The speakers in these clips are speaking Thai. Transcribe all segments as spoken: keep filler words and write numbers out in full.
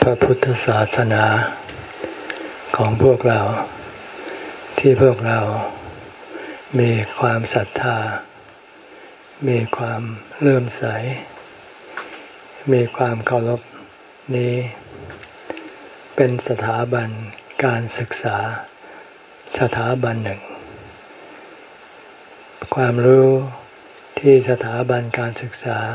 ระพุทธศาสนาของพวกเราที่พวกเรามีความศรัทธามีความเลื่อมใสมีความเคารพนี้เป็นสถาบันการศึกษาสถาบันหนึ่งความรู้ที่สถาบันการศึกษา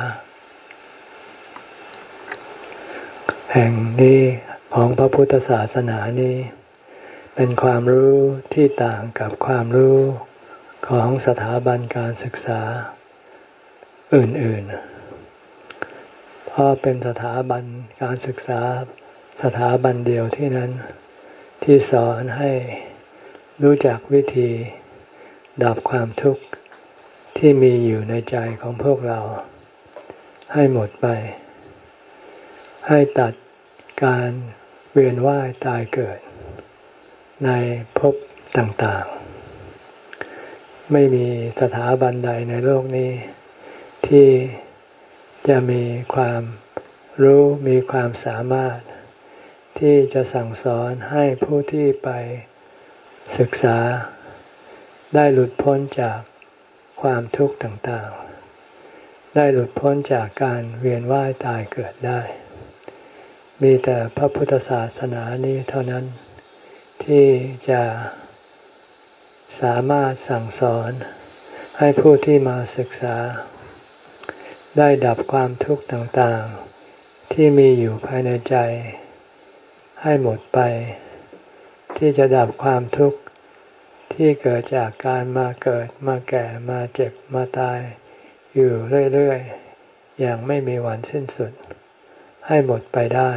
แห่งนี้ของพระพุทธศาสนานี้เป็นความรู้ที่ต่างกับความรู้ของสถาบันการศึกษาอื่นๆเพราะเป็นสถาบันการศึกษาสถาบันเดียวที่นั้นที่สอนให้รู้จักวิธีดับความทุกข์ที่มีอยู่ในใจของพวกเราให้หมดไปให้ตัดการเวียนว่ายตายเกิดในภพต่างๆไม่มีสถาบันใดในโลกนี้ที่จะมีความรู้มีความสามารถที่จะสั่งสอนให้ผู้ที่ไปศึกษาได้หลุดพ้นจากความทุกข์ต่างๆได้หลุดพ้นจากการเวียนว่ายตายเกิดได้มีแต่พระพุทธศาสนานี้เท่านั้นที่จะสามารถสั่งสอนให้ผู้ที่มาศึกษาได้ดับความทุกข์ต่างๆที่มีอยู่ภายในใจให้หมดไปที่จะดับความทุกข์ที่เกิดจากการมาเกิดมาแก่มาเจ็บมาตายอยู่เรื่อยๆอย่างไม่มีวันสิ้นสุดให้หมดไปได้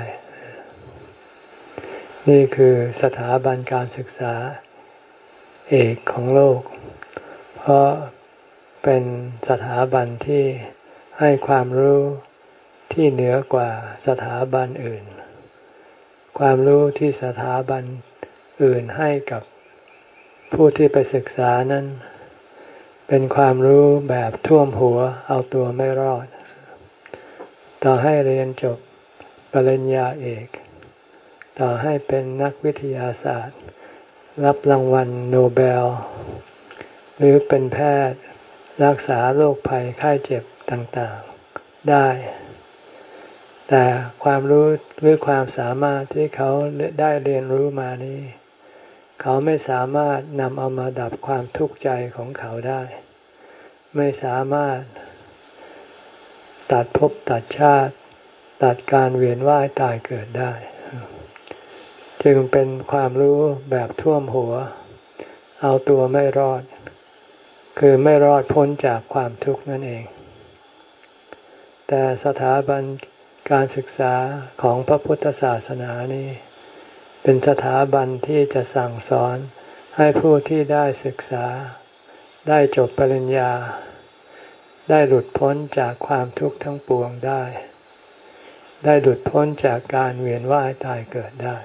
นี่คือสถาบันการศึกษาเอกของโลกเพราะเป็นสถาบันที่ให้ความรู้ที่เหนือกว่าสถาบันอื่นความรู้ที่สถาบันอื่นให้กับผู้ที่ไปศึกษานั้นเป็นความรู้แบบท่วมหัวเอาตัวไม่รอดต่อให้เรียนจบปริญญาเอกต่อให้เป็นนักวิทยาศาสตร์รับรางวัลโนเบลหรือเป็นแพทย์รักษาโรคภัยไข้เจ็บต่างๆได้แต่ความรู้หรือความสามารถที่เขาได้เรียนรู้มานี้เขาไม่สามารถนำเอามาดับความทุกข์ใจของเขาได้ไม่สามารถตัดภพตัดชาติตัดการเวียนว่ายตายเกิดได้จึงเป็นความรู้แบบท่วมหัวเอาตัวไม่รอดคือไม่รอดพ้นจากความทุกข์นั่นเองแต่สถาบันการศึกษาของพระพุทธศาสนานี้เป็นสถาบันที่จะสั่งสอนให้ผู้ที่ได้ศึกษาได้จบปริญญาได้หลุดพ้นจากความทุกข์ทั้งปวงได้ได้หลุดพ้นจากการเวียนว่ายตายเกิดได้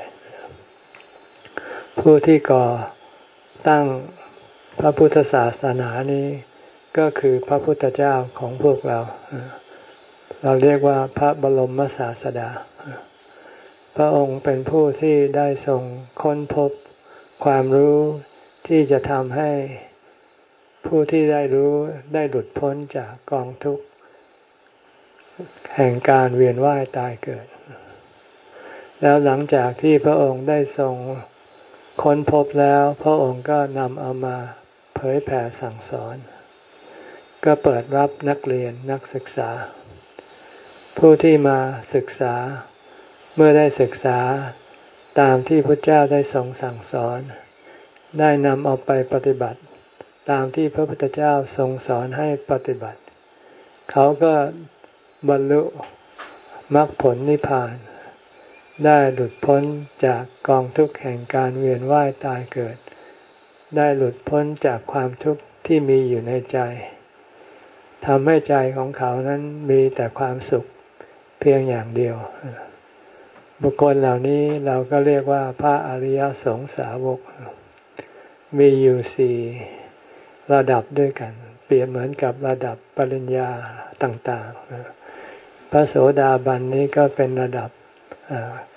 ผู้ที่ก่อตั้งพระพุทธศาสนานี้ก็คือพระพุทธเจ้าของพวกเราเราเรียกว่าพระบรมศาสดาพระองค์เป็นผู้ที่ได้ทรงค้นพบความรู้ที่จะทำให้ผู้ที่ได้รู้ได้หลุดพ้นจากกองทุกข์แห่งการเวียนว่ายตายเกิดแล้วหลังจากที่พระองค์ได้ทรงค้นพบแล้วพระองค์ก็นำเอามาเผยแผ่สั่งสอนก็เปิดรับนักเรียนนักศึกษาผู้ที่มาศึกษาเมื่อได้ศึกษาตามที่พระเจ้าได้ทรงสั่งสอนได้นำเอาไปปฏิบัติตามที่พระพุทธเจ้าทรงสอนให้ปฏิบัติเขาก็บรรลุมรรคผลนิพพานได้หลุดพ้นจากกองทุกข์แห่งการเวียนว่ายตายเกิดได้หลุดพ้นจากความทุกข์ที่มีอยู่ในใจทำให้ใจของเขานั้นมีแต่ความสุขเพียงอย่างเดียวบุคคลเหล่านี้เราก็เรียกว่าพระอริยสงสาวกมีอยู่สี่ระดับด้วยกันเปรียบเหมือนกับระดับปริญญาต่างๆพระโสดาบันนี้ก็เป็นระดับ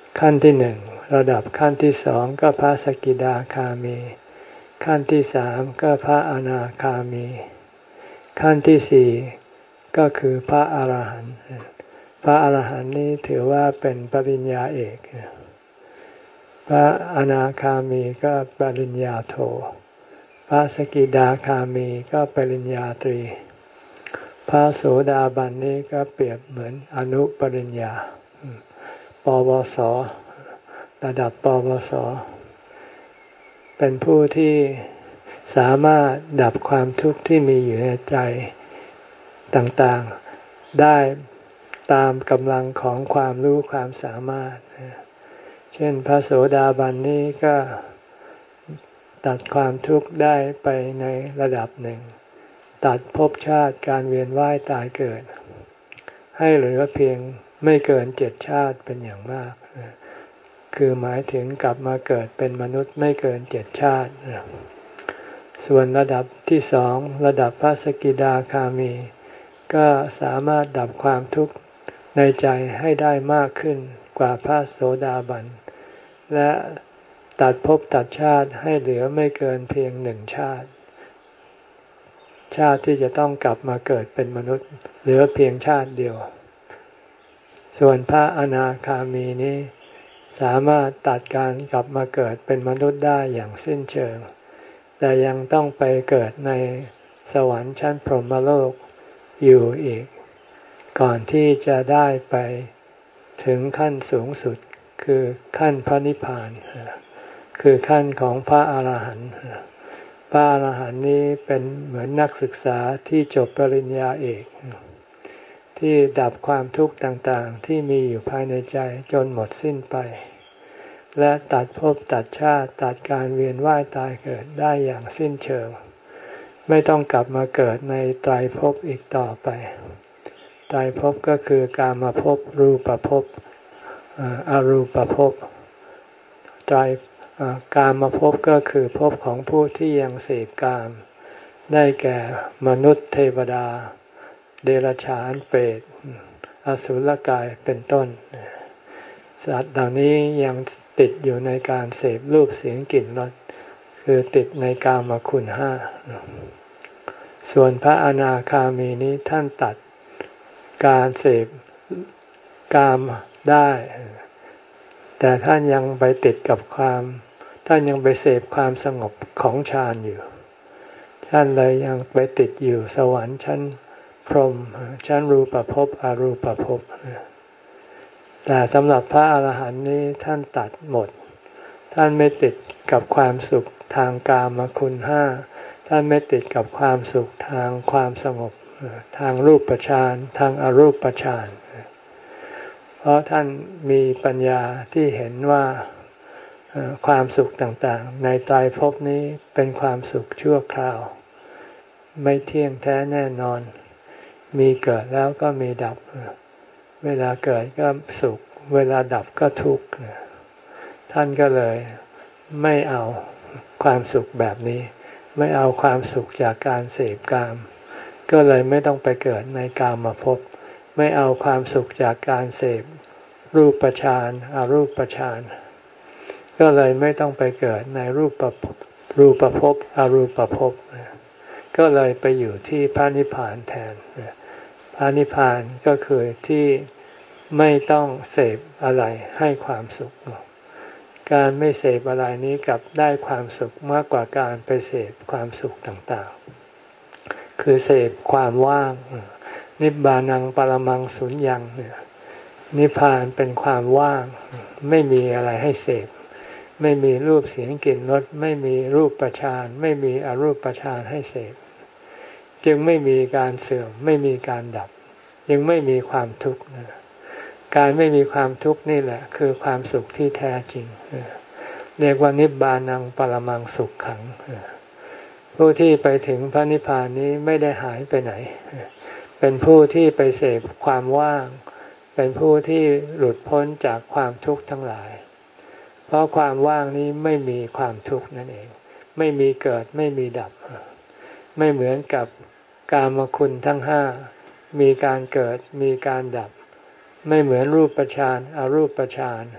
ขั้นที่หนึ่งระดับขั้นที่สองก็พระสกิทาคามีขั้นที่สามก็พระอนาคามีขั้นที่สี่ก็คือพระอาหารหันต์พระอาหารหันต์นี้ถือว่าเป็นปริญญาเอกพระอนาคามีก็ปริญญาโทพระสกิทาคามีก็ปริญญาตรีพระโสดาบันนี้ก็เปรียบเหมือนอนุปริญญาปวสระดับปวสเป็นผู้ที่สามารถดับความทุกข์ที่มีอยู่ในใจต่างๆได้ตามกำลังของความรู้ความสามารถเช่นพระโสดาบันนี้ก็ตัดความทุกข์ได้ไปในระดับหนึ่งตัดภพชาติการเวียนว่ายตายเกิดให้เหลือเพียงไม่เกินเจ็ดชาติเป็นอย่างมากคือหมายถึงกลับมาเกิดเป็นมนุษย์ไม่เกินเจ็ดชาติส่วนระดับที่สองระดับพระสกิทาคามีก็สามารถดับความทุกข์ในใจให้ได้มากขึ้นกว่าพระโสดาบันและตัดภพตัดชาติให้เหลือไม่เกินเพียงหนึ่งชาติชาติที่จะต้องกลับมาเกิดเป็นมนุษย์เหลือเพียงชาติเดียวส่วนพระอนาคามีนี้สามารถตัดการกลับมาเกิดเป็นมนุษย์ได้อย่างสิ้นเชิงแต่ยังต้องไปเกิดในสวรรค์ชั้นพรหมโลกอยู่อีกก่อนที่จะได้ไปถึงขั้นสูงสุดคือขั้นพระนิพพานคือขั้นของพระอาหารหันต์พระอาหารหันต์นี้เป็นเหมือนนักศึกษาที่จบปริญญาเอกที่ดับความทุกข์ต่างๆที่มีอยู่ภายในใจจนหมดสิ้นไปและตัดภพตัดชาติตัดการเวียนว่ายตายเกิดได้อย่างสิ้นเชิงไม่ต้องกลับมาเกิดในไตรภพอีกต่อไปไตรภพก็คือกามภพรูปภพอรูปภพไตรกามภพก็คือภพของผู้ที่ยังเสพกามได้แก่มนุษย์เทวดาเดรัจฉานเปรตอสุรกายเป็นต้นสัตว์เหล่านี้ยังติดอยู่ในการเสพรูปเสียงกลิ่นรสคือติดในกามคุณห้าส่วนพระอนาคามีนี้ท่านตัดการเสพกามได้แต่ท่านยังไปติดกับความท่านยังไปเสพความสงบของฌานอยู่ท่านเลยยังไปติดอยู่สวรรค์ชั้นพรหมชั้นรูปภพอรูปภพแต่สำหรับพระอาหารหันต์นี้ท่านตัดหมดท่านไม่ติดกับความสุขทางกามคุณห้าท่านไม่ติดกับความสุขทางความสงบทางรูปฌานทางอรูปฌานเพราะท่านมีปัญญาที่เห็นว่าความสุขต่างๆในไตรภพนี้เป็นความสุขชั่วคราวไม่เที่ยงแท้แน่นอนมีเกิดแล้วก็มีดับเวลาเกิดก็สุขเวลาดับก็ทุกข์ท่านก็เลยไม่เอาความสุขแบบนี้ไม่เอาความสุขจากการเสพกามก็เลยไม่ต้องไปเกิดในกามภพไม่เอาความสุขจากการเสพรูปฌานอรูปฌานก็เลยไม่ต้องไปเกิดในรูปรูปภพอรูปภพก็เลยไปอยู่ที่พระนิพพานแทนพระนิพพานก็คือที่ไม่ต้องเสพอะไรให้ความสุขการไม่เสพอะไรนี้กลับได้ความสุขมากกว่าการไปเสพความสุขต่างๆคือเสพความว่างนิบานังปรมังสุญญังนิพพานเป็นความว่างไม่มีอะไรให้เสพไม่มีรูปเสียงกลิ่นรสไม่มีรูปฌานไม่มีอรูปฌานให้เสพจึงไม่มีการเสื่อมไม่มีการดับจึงไม่มีความทุกข์การไม่มีความทุกข์นี่แหละคือความสุขที่แท้จริงเรียกว่านิบานังปรมังสุขขังผู้ที่ไปถึงพระนิพพานนี้ไม่ได้หายไปไหนเป็นผู้ที่ไปเสพความว่างเป็นผู้ที่หลุดพ้นจากความทุกข์ทั้งหลายเพราะความว่างนี้ไม่มีความทุกข์นั่นเองไม่มีเกิดไม่มีดับไม่เหมือนกับกามคุณทั้งห้ามีการเกิดมีการดับไม่เหมือนรูปฌานอรูปฌาน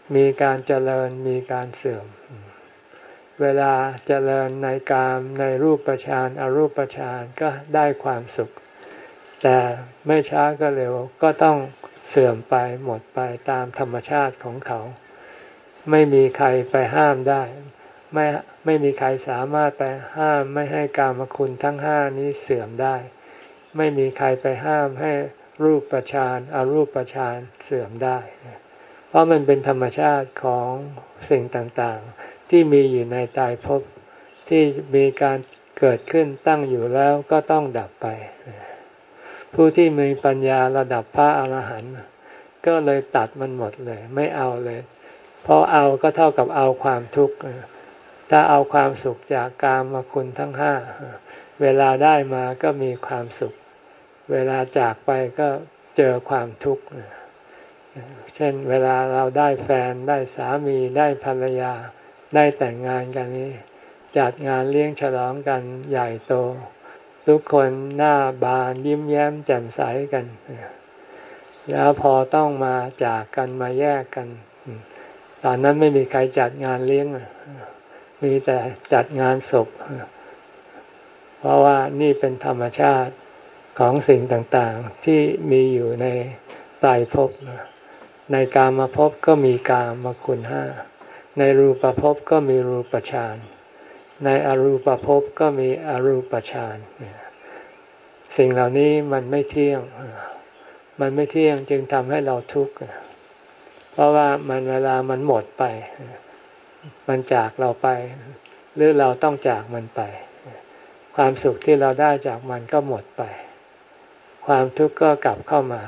มีการเจริญมีการเสื่อมเวลาเจริญในกามในรูปฌานอรูปฌานก็ได้ความสุขแต่ไม่ช้าก็เร็วก็ต้องเสื่อมไปหมดไปตามธรรมชาติของเขาไม่มีใครไปห้ามได้ไม่ไม่มีใครสามารถไปห้ามไม่ให้กามคุณทั้งห้านี้เสื่อมได้ไม่มีใครไปห้ามให้รูปฌานอรูปฌานเสื่อมได้เพราะมันเป็นธรรมชาติของสิ่งต่างๆที่มีอยู่ในตายภพที่มีการเกิดขึ้นตั้งอยู่แล้วก็ต้องดับไปผู้ที่มีปัญญาระดับพระอรหันต์ก็เลยตัดมันหมดเลยไม่เอาเลยเพราะเอาก็เท่ากับเอาความทุกข์ถ้าเอาความสุขจากกามคุณทั้งห้าเวลาได้มาก็มีความสุขเวลาจากไปก็เจอความทุกข์เช่นเวลาเราได้แฟนได้สามีได้ภรรยาได้แต่งงานกันนี้จัดงานเลี้ยงฉลองกันใหญ่โตทุกคนหน้าบานยิ้มแย้มแจ่มใสกันแล้วพอต้องมาจากกันมาแยกกันตอนนั้นไม่มีใครจัดงานเลี้ยงมีแต่จัดงานศพเพราะว่านี่เป็นธรรมชาติของสิ่งต่างๆที่มีอยู่ในไตรภพในกามภพก็มีกามคุณห้าในรูปภพก็มีรูปฌานในอรูปภพก็มีอรูปฌานสิ่งเหล่านี้มันไม่เที่ยงมันไม่เที่ยงจึงทำให้เราทุกข์เพราะว่ามันเวลามันหมดไปมันจากเราไปหรือเราต้องจากมันไปความสุขที่เราได้จากมันก็หมดไปความทุกข์ก็กลับเข้ามา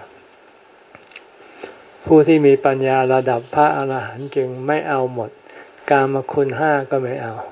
ผู้ที่มีปัญญาระดับพระอรหันต์จึงไม่เอาหมดกามคุณห้าก็ไม่เอา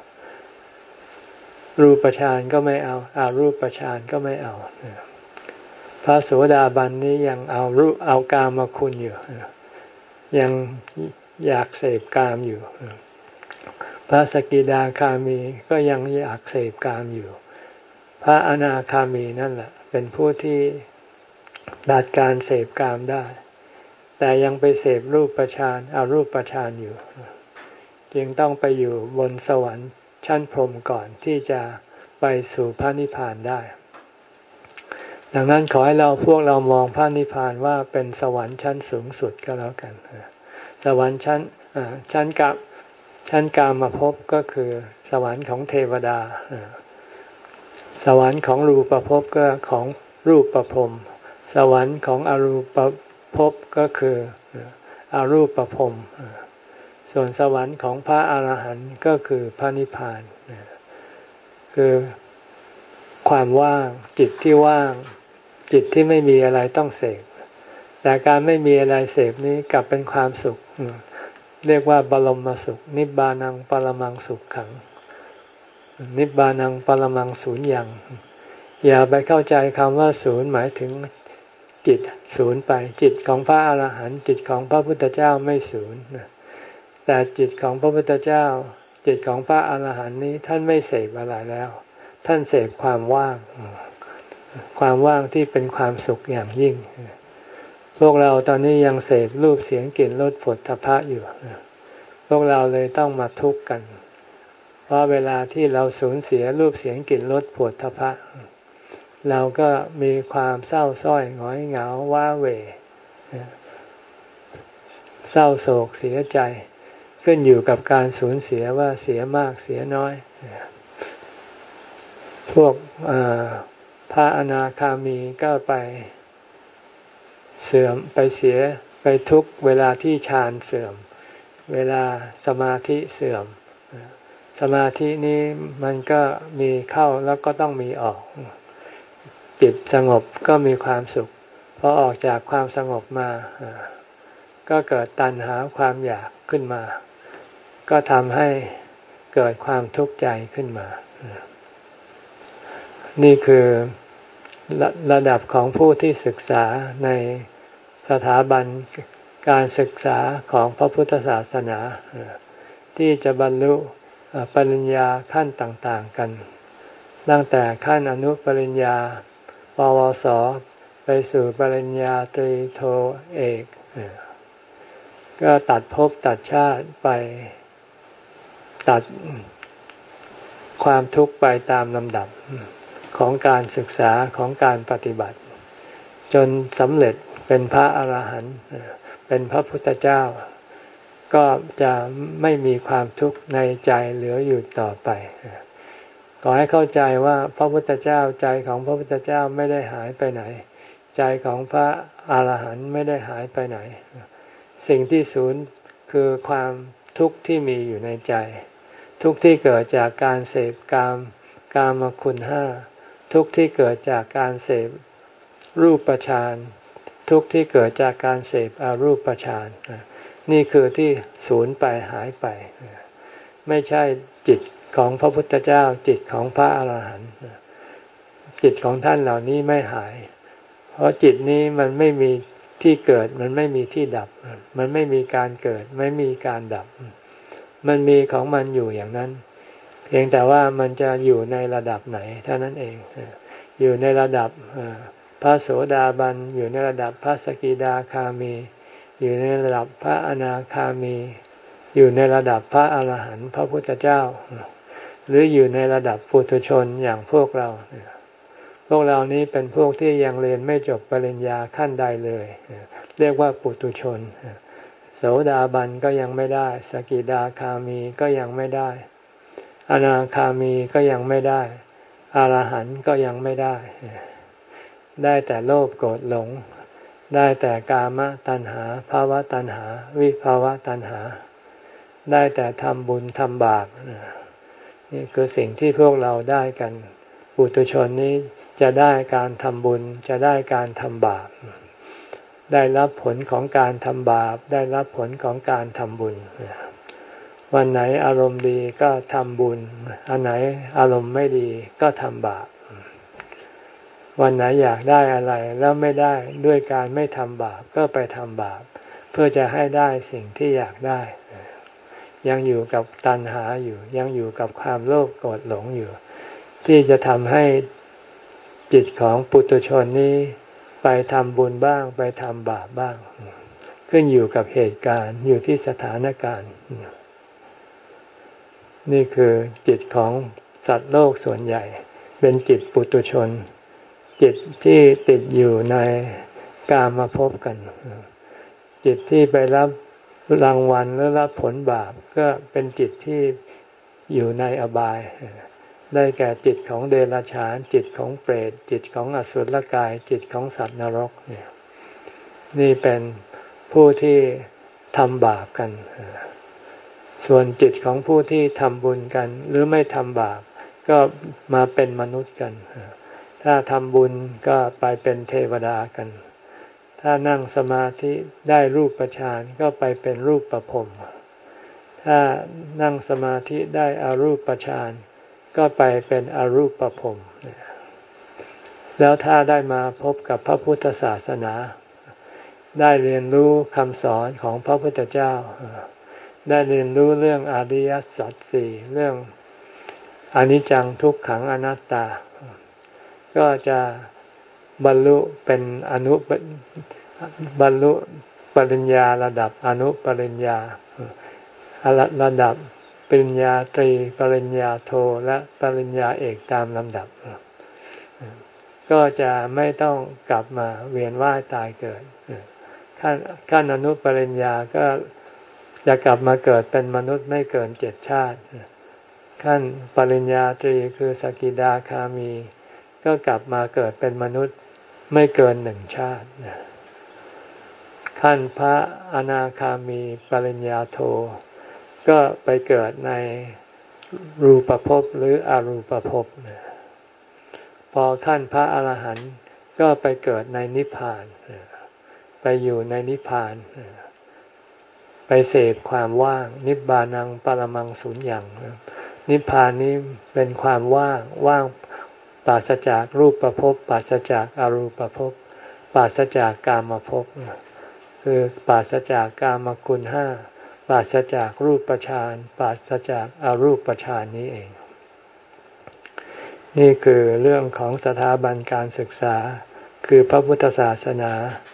รูปฌานก็ไม่เอาอารูปฌานก็ไม่เอาพระโสดาบันนี้ยังเอารูปเอากามคุณอยู่ยังอยากเสพกามอยู่พระสกิทาคามีก็ยังอยากเสพกามอยู่พระอนาคามีนั่นแหละเป็นผู้ที่ดัดการเสพกามได้แต่ยังไปเสพรูปฌานอรูปฌานอยู่จึงต้องไปอยู่บนสวรรค์ชั้นพรหมก่อนที่จะไปสู่พระนิพพานได้ดังนั้นขอให้เราพวกเรามองพระนิพพานว่าเป็นสวรรค์ชั้นสูงสุดก็แล้วกันสวรรค์ชั้นชั้นกับชั้นกามภพก็คือสวรรค์ของเทวดาสวรรค์ของรูปภพก็ของรูปพรหมสวรรค์ของอรูปภพก็คืออรูปพรหมส่วนสวรรค์ของพระอรหันต์ก็คือพระนิพพานคือความว่างจิตที่ว่างจิตที่ไม่มีอะไรต้องเสพแต่การไม่มีอะไรเสพนี้กลับเป็นความสุขเรียกว่าบรมสุขนิบบานังปรมังสุขขังนิบบานังปรมังสูญญังอย่าไปเข้าใจคำว่าศูนย์หมายถึงจิตศูนย์ไปจิตของพระอรหันต์จิตของพระพุทธเจ้าไม่ศูนย์แต่จิตของพระพุทธเจ้าจิตของพระอรหันต์นี้ท่านไม่เสพอะไรแล้วท่านเสพความว่างความว่างที่เป็นความสุขอย่างยิ่งพวกเราตอนนี้ยังเสพรูปเสียงกลิ่นรสผลทพะอยู่พวกเราเลยต้องมาทุกข์กันเพราะเวลาที่เราสูญเสียรูปเสียงกลิ่นรสผลทพะเราก็มีความเศร้าส้อยหงอยเหงาว้าเหวเศร้าโศกเสียใจขึ้นอยู่กับการสูญเสียว่าเสียมากเสียน้อยพวกพระอนาคามีก็ไปเสื่อมไปเสียไปทุกเวลาที่ฌานเสื่อมเวลาสมาธิเสื่อมสมาธินี้มันก็มีเข้าแล้วก็ต้องมีออกจิตสงบก็มีความสุขพอออกจากความสงบมาก็เกิดตัณหาความอยากขึ้นมาก็ทำให้เกิดความทุกข์ใจขึ้นมานี่คือระระดับของผู้ที่ศึกษาในสถาบันการศึกษาของพระพุทธศาสนาที่จะบรรลุปริญญาขั้นต่างๆกันตั้งแต่ขั้นอนุปริญญาปวสไปสู่ปริญญาตรีโทเอกก็ตัดภพตัดชาติไปตัดความทุกข์ไปตามลำดับของการศึกษาของการปฏิบัติจนสำเร็จเป็นพระอรหันต์เป็นพระพุทธเจ้าก็จะไม่มีความทุกข์ในใจเหลืออยู่ต่อไปขอให้เข้าใจว่าพระพุทธเจ้าใจของพระพุทธเจ้าไม่ได้หายไปไหนใจของพระอรหันต์ไม่ได้หายไปไหนสิ่งที่สูญคือความทุกข์ที่มีอยู่ในใจทุกข์ที่เกิดจากการเสพกามกามคุณห้าทุกข์ที่เกิดจากการเสพรูปฌานทุกข์ที่เกิดจากการเสพอรูปฌานนี่คือที่สูญไปหายไปไม่ใช่จิตของพระพุทธเจ้าจิตของพระอรหันต์จิตของท่านเหล่านี้ไม่หายเพราะจิตนี้มันไม่มีที่เกิดมันไม่มีที่ดับมันไม่มีการเกิดไม่มีการดับมันมีของมันอยู่อย่างนั้นเพียงแต่ว่ามันจะอยู่ในระดับไหนเท่านั้นเองอยู่ในระดับพระโสดาบันอยู่ในระดับพระสกิทาคามีอยู่ในระดับพระอนาคามีอยู่ในระดับพระอรหันต์พระพุทธเจ้าหรืออยู่ในระดับปุถุชนอย่างพวกเราพวกเรานี้เป็นพวกที่ยังเรียนไม่จบปริญญาขั้นใดเลยเรียกว่าปุถุชนโสดาบันก็ยังไม่ได้สกิทาคามีก็ยังไม่ได้อนาคามีก็ยังไม่ได้อรหันต์ก็ยังไม่ได้ได้แต่โลภโกรธหลงได้แต่กามตัณหาภาวะตัณหาวิภาวะตัณหาได้แต่ทำบุญทำบาปนี่คือสิ่งที่พวกเราได้กันปุถุชนนี้จะได้การทำบุญจะได้การทำบาปได้รับผลของการทำบาปได้รับผลของการทำบุญวันไหนอารมณ์ดีก็ทำบุญอันไหนอารมณ์ไม่ดีก็ทำบาปวันไหนอยากได้อะไรแล้วไม่ได้ด้วยการไม่ทำบาปก็ไปทำบาปเพื่อจะให้ได้สิ่งที่อยากได้ยังอยู่กับตัณหาอยู่ยังอยู่กับความโลภโกรธหลงอยู่ที่จะทำให้จิตของปุถุชนนี้ไปทำบุญบ้างไปทำบาปบ้างขึ้นอยู่กับเหตุการณ์อยู่ที่สถานการณ์นี่คือจิตของสัตว์โลกส่วนใหญ่เป็นจิตปุถุชนจิตที่ติดอยู่ในกามภพกันจิตที่ไปรับรางวัลหรือรับผลบาปก็เป็นจิตที่อยู่ในอบายได้แก่จิตของเดรัจฉานจิตของเปรตจิตของอสุรกายจิตของสัตว์นรกเนี่ยนี่เป็นผู้ที่ทำบาปกันส่วนจิตของผู้ที่ทำบุญกันหรือไม่ทำบาปก็มาเป็นมนุษย์กันถ้าทำบุญก็ไปเป็นเทวดากันถ้านั่งสมาธิได้รูปฌานก็ไปเป็นรูปประพรหมถ้านั่งสมาธิได้อรูปฌานก็ไปเป็นอรูปประพรหมแล้วถ้าได้มาพบกับพระพุทธศาสนาได้เรียนรู้คำสอนของพระพุทธเจ้าได้เรียนรู้เรื่องอริยสัจสี่เรื่องอนิจจังทุกขังอนัตตาก็จะบรรลุเป็นอนุบรรลุปริญญาระดับอนุปริญญาระดับปริญญาตรีปริญญาโทและปริญญาเอกตามลำดับก็จะไม่ต้องกลับมาเวียนว่ายตายเกิดขั้นขั้นอนุปริญญาก็จะกลับมาเกิดเป็นมนุษย์ไม่เกินเจ็ดชาติขั้นปริญญาตรีคือสกิทาคามีก็กลับมาเกิดเป็นมนุษย์ไม่เกินหนึ่งชาติขั้นพระอนาคามีปริญญาโทก็ไปเกิดในรูปภพหรืออรูปภพพอขั้นพระอรหันต์ก็ไปเกิดในนิพพานไปอยู่ในนิพพานไปเสพความว่างนิบบานังปรมังสุญญังนิพพานนี้เป็นความว่างว่างปราศจากรูปภพปราศจากอรูปภพปราศจากกามภพคือปราศจากกามคุณห้าปราศจากรูปฌานปราศจากอรูปฌานนี้เองนี่คือเรื่องของสถาบันการศึกษาคือพระพุทธศาสนา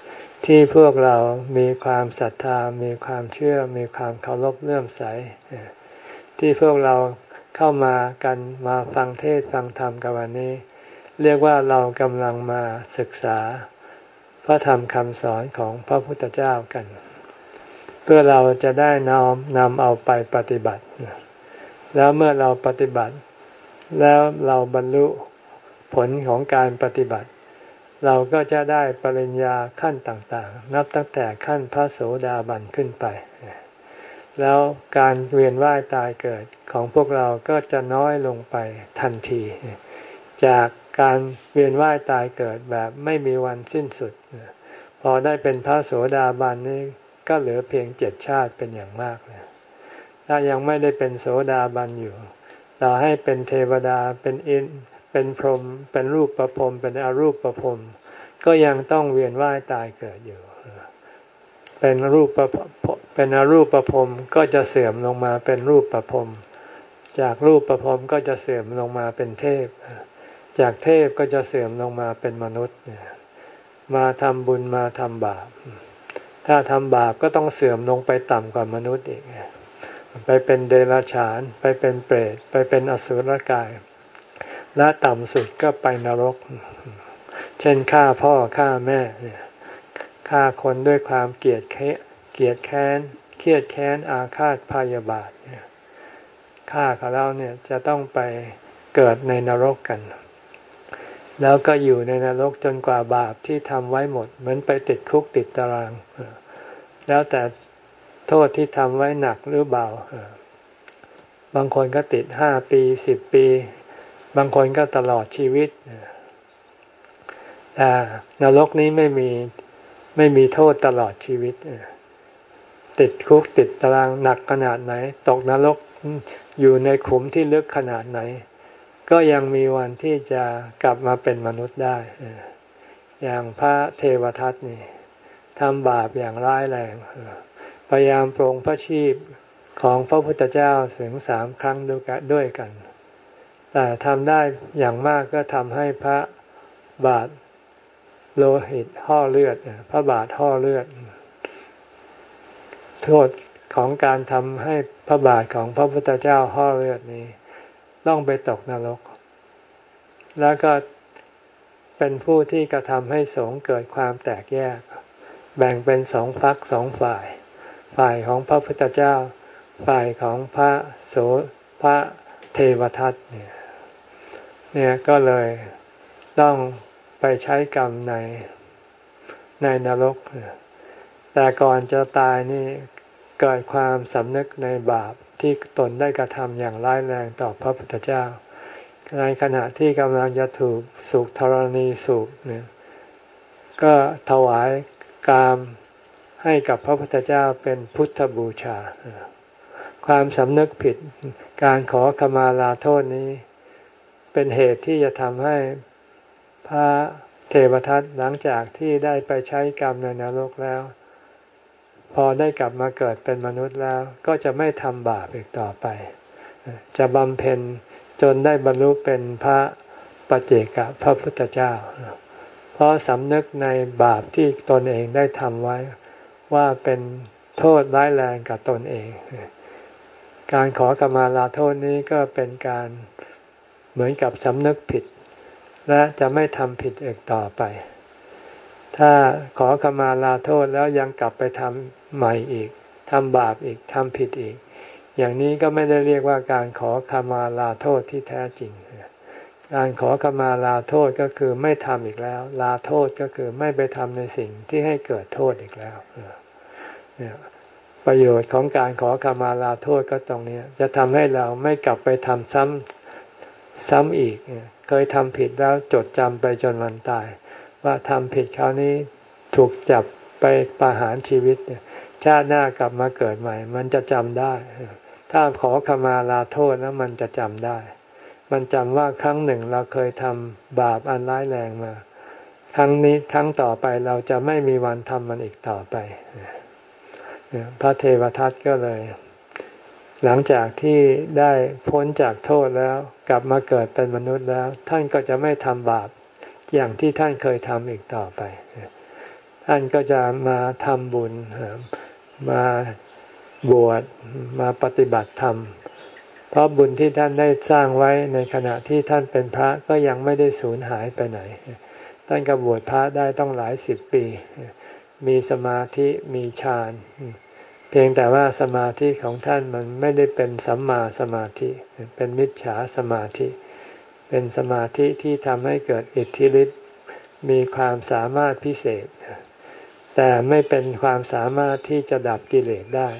ที่พวกเรามีความศรัทธามีความเชื่อมีความเคารพเลื่อมใสที่พวกเราเข้ามากันมาฟังเทศน์ฟังธรรมกันวันนี้เรียกว่าเรากำลังมาศึกษาพระธรรมคำสอนของพระพุทธเจ้ากันเพื่อเราจะได้นำนำเอาไปปฏิบัติแล้วเมื่อเราปฏิบัติแล้วเราบรรลุผลของการปฏิบัติเราก็จะได้ปริญญาขั้นต่างๆนับตั้งแต่ขั้นพระโสดาบันขึ้นไปแล้วการเวียนว่ายตายเกิดของพวกเราก็จะน้อยลงไปทันทีจากการเวียนว่ายตายเกิดแบบไม่มีวันสิ้นสุดพอได้เป็นพระโสดาบันนี่ก็เหลือเพียงเจ็ดชาติเป็นอย่างมากเลยถ้ายังไม่ได้เป็นโสดาบันอยู่เราให้เป็นเทวดาเป็นอินเป็นพรหมเป็นรูปประพรหมเป็นอรูปประพรหมก็ยังต้องเวียนว่ายตายเกิดอยู่เป็นรูปประเป็นอรูปประพรหมก็จะเสื่อมลงมาเป็นรูปประพรหมจากรูปประพรหมก็จะเสื่อมลงมาเป็นเทพจากเทพก็จะเสื่อมลงมาเป็นมนุษย์มาทำบุญมาทำบาปถ้าทำบาปก็ต้องเสื่อมลงไปต่ำกว่ามนุษย์อีกไปเป็นเดรัจฉานไปเป็นเปรตไปเป็นอสุรกายและต่ำสุดก็ไปนรกเช่นฆ่าพ่อฆ่าแม่ฆ่าคนด้วยความเกลียดแค้นเกลียดแค้นเครียดแค้นอาฆาตพยาบาทฆ่าเขาแล้วเนี่ยจะต้องไปเกิดในนรกกันแล้วก็อยู่ในนรกจนกว่าบาปที่ทำไว้หมดเหมือนไปติดคุกติดตารางแล้วแต่โทษที่ทำไว้หนักหรือเบาบางคนก็ติดห้าปีสิบปีบางคนก็ตลอดชีวิตแต่นรกนี้ไม่มีไม่มีโทษตลอดชีวิตติดคุกติดตารางหนักขนาดไหนตกนรกอยู่ในขุมที่ลึกขนาดไหนก็ยังมีวันที่จะกลับมาเป็นมนุษย์ได้อย่างพระเทวทัตนี่ทำบาปอย่างร้ายแรงพยายามปรงพระชีพของพระพุทธเจ้าถึงสามครั้งด้วยกันแต่ทำได้อย่างมากก็ทำให้พระบาทโลหิตห่อเลือดพระบาทห่อเลือดโทษของการทำให้พระบาทของพระพุทธเจ้าห่อเลือดนี้ต้องไปตกนรกแล้วก็เป็นผู้ที่กระทำให้สงฆ์เกิดความแตกแยกแบ่งเป็นสองพรรคสองฝ่ายฝ่ายของพระพุทธเจ้าฝ่ายของพระโสพระเทวทัตเนี่ยเนี่ยก็เลยต้องไปใช้กรรมในในนรกแต่ก่อนจะตายนี่เกิดความสำนึกในบาปที่ตนได้กระทำอย่างร้ายแรงต่อพระพุทธเจ้าในขณะที่กำลังจะถูกสูบธรณีสูบเนี่ยก็ถวายกามให้กับพระพุทธเจ้าเป็นพุทธบูชาความสำนึกผิดการขอขมาลาโทษนี้เป็นเหตุที่จะทำให้พระเทวทัตหลังจากที่ได้ไปใช้กรรมในนรกแล้วพอได้กลับมาเกิดเป็นมนุษย์แล้วก็จะไม่ทำบาปอีกต่อไปจะบำเพ็ญจนได้บรรลุเป็นพระปัจเจกพระพุทธเจ้าเพราะสำนึกในบาปที่ตนเองได้ทำไว้ว่าเป็นโทษร้ายแรงกับตนเองการขอขมาลาโทษนี้ก็เป็นการเหมือนกับสำนึกผิดและจะไม่ทำผิดอีกต่อไปถ้าขอขมาลาโทษแล้วยังกลับไปทำใหม่อีกทำบาปอีกทำผิดอีกอย่างนี้ก็ไม่ได้เรียกว่าการขอขมาลาโทษที่แท้จริงการขอขมาลาโทษก็คือไม่ทำอีกแล้วลาโทษก็คือไม่ไปทำในสิ่งที่ให้เกิดโทษอีกแล้วเนี่ยประโยชน์ของการขอขมาลาโทษก็ตรงนี้จะทำให้เราไม่กลับไปทำซ้ำซ้ำอีกเคยทำผิดแล้วจดจำไปจนวันตายว่าทำผิดคราวนี้ถูกจับไปประหารชีวิตชาติหน้ากลับมาเกิดใหม่มันจะจำได้ถ้าขอขมาลาโทษแล้วมันจะจำได้มันจำว่าครั้งหนึ่งเราเคยทำบาปอันร้ายแรงมาครั้งนี้ครั้งต่อไปเราจะไม่มีวันทำมันอีกต่อไปพระเทวทัตก็เลยหลังจากที่ได้พ้นจากโทษแล้วกลับมาเกิดเป็นมนุษย์แล้วท่านก็จะไม่ทำบาปอย่างที่ท่านเคยทำอีกต่อไปท่านก็จะมาทำบุญมาบวชมาปฏิบัติธรรมเพราะบุญที่ท่านได้สร้างไว้ในขณะที่ท่านเป็นพระก็ยังไม่ได้สูญหายไปไหนท่านก็บวชพระได้ต้องหลายสิบปีมีสมาธิมีฌานเพียงแต่ว่าสมาธิของท่านมันไม่ได้เป็นสัมมาสมาธิเป็นมิจฉาสมาธิเป็นสมาธิที่ทำให้เกิดอิทธิฤทธิ์มีความสามารถพิเศษแต่ไม่เป็นความสามารถที่จะดับกิเลสได้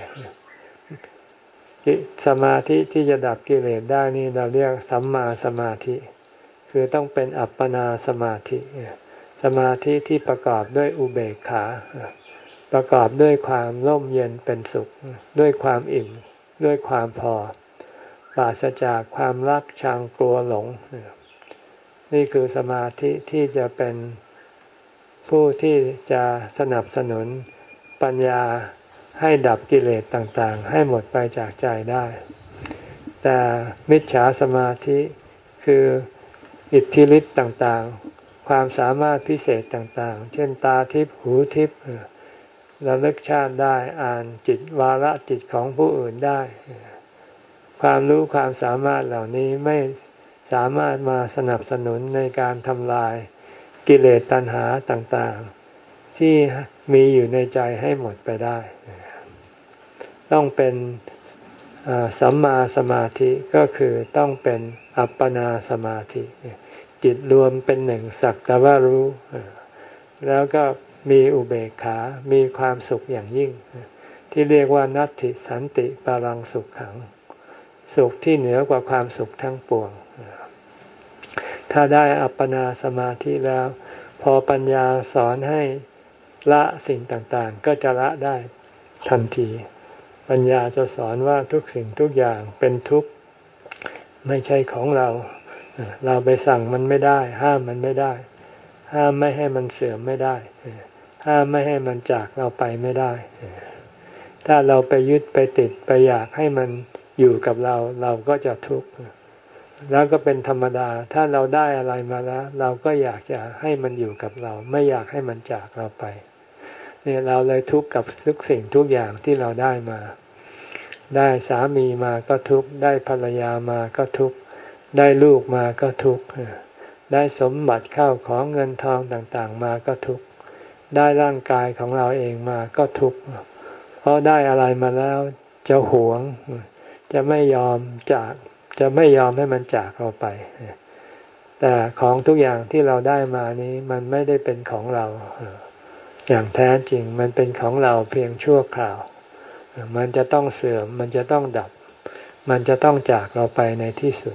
สมาธิที่จะดับกิเลสได้นี่เราเรียกสัมมาสมาธิคือต้องเป็นอัปปนาสมาธิสมาธิที่ประกอบด้วยอุเบกขาประกอบด้วยความร่มเย็นเป็นสุขด้วยความอิ่มด้วยความพอปราศจากความรักชังกลัวหลงนี่คือสมาธิที่จะเป็นผู้ที่จะสนับสนุนปัญญาให้ดับกิเลสต่างๆให้หมดไปจากใจได้แต่มิจฉาสมาธิคืออิทธิฤทธิ์ต่างๆความสามารถพิเศษต่างๆเช่นตาทิพย์หูทิพย์ระลึกชาติได้อ่านจิตวาระจิตของผู้อื่นได้ความรู้ความสามารถเหล่านี้ไม่สามารถมาสนับสนุนในการทำลายกิเลสตัณหาต่างๆที่มีอยู่ในใจให้หมดไปได้ต้องเป็นสัมมาสมาธิก็คือต้องเป็นอัปปนาสมาธิจิตรวมเป็นหนึ่งสักแต่ว่ารู้แล้วก็มีอุเบกขามีความสุขอย่างยิ่งที่เรียกว่านัตถิสันติปรังสุขขังสุขที่เหนือกว่าความสุขทั้งปวงถ้าได้อัปปนาสมาธิแล้วพอปัญญาสอนให้ละสิ่งต่างๆก็จะละได้ทันทีปัญญาจะสอนว่าทุกสิ่งทุกอย่างเป็นทุกข์ไม่ใช่ของเราเราไปสั่งมันไม่ได้ห้ามมันไม่ได้ห้ามไม่ให้มันเสื่อมไม่ได้ห้ามไม่ให้มันจากเราไปไม่ได้ถ้าเราไปยึดไปติดไปอยากให้มันอยู่กับเราเราก็จะทุกข์แล้วก็เป็นธรรมดาถ้าเราได้อะไรมาแล้วเราก็อยากจะให้มันอยู่กับเราไม่อยากให้มันจากเราไปเนี่ยเราเลยทุกข์กับทุกสิ่งทุกอย่างที่เราได้มาได้สามีมาก็ทุกข์ได้ภรรยามาก็ทุกข์ได้ลูกมาก็ทุกข์ได้สมบัติเข้าของเงินทองต่างๆมาก็ทุกข์ได้ร่างกายของเราเองมาก็ทุกข์เพราะได้อะไรมาแล้วจะหวงจะไม่ยอมจากจะไม่ยอมให้มันจากเราไปแต่ของทุกอย่างที่เราได้มานี้มันไม่ได้เป็นของเราอย่างแท้จริงมันเป็นของเราเพียงชั่วคราวมันจะต้องเสื่อมมันจะต้องดับมันจะต้องจากเราไปในที่สุด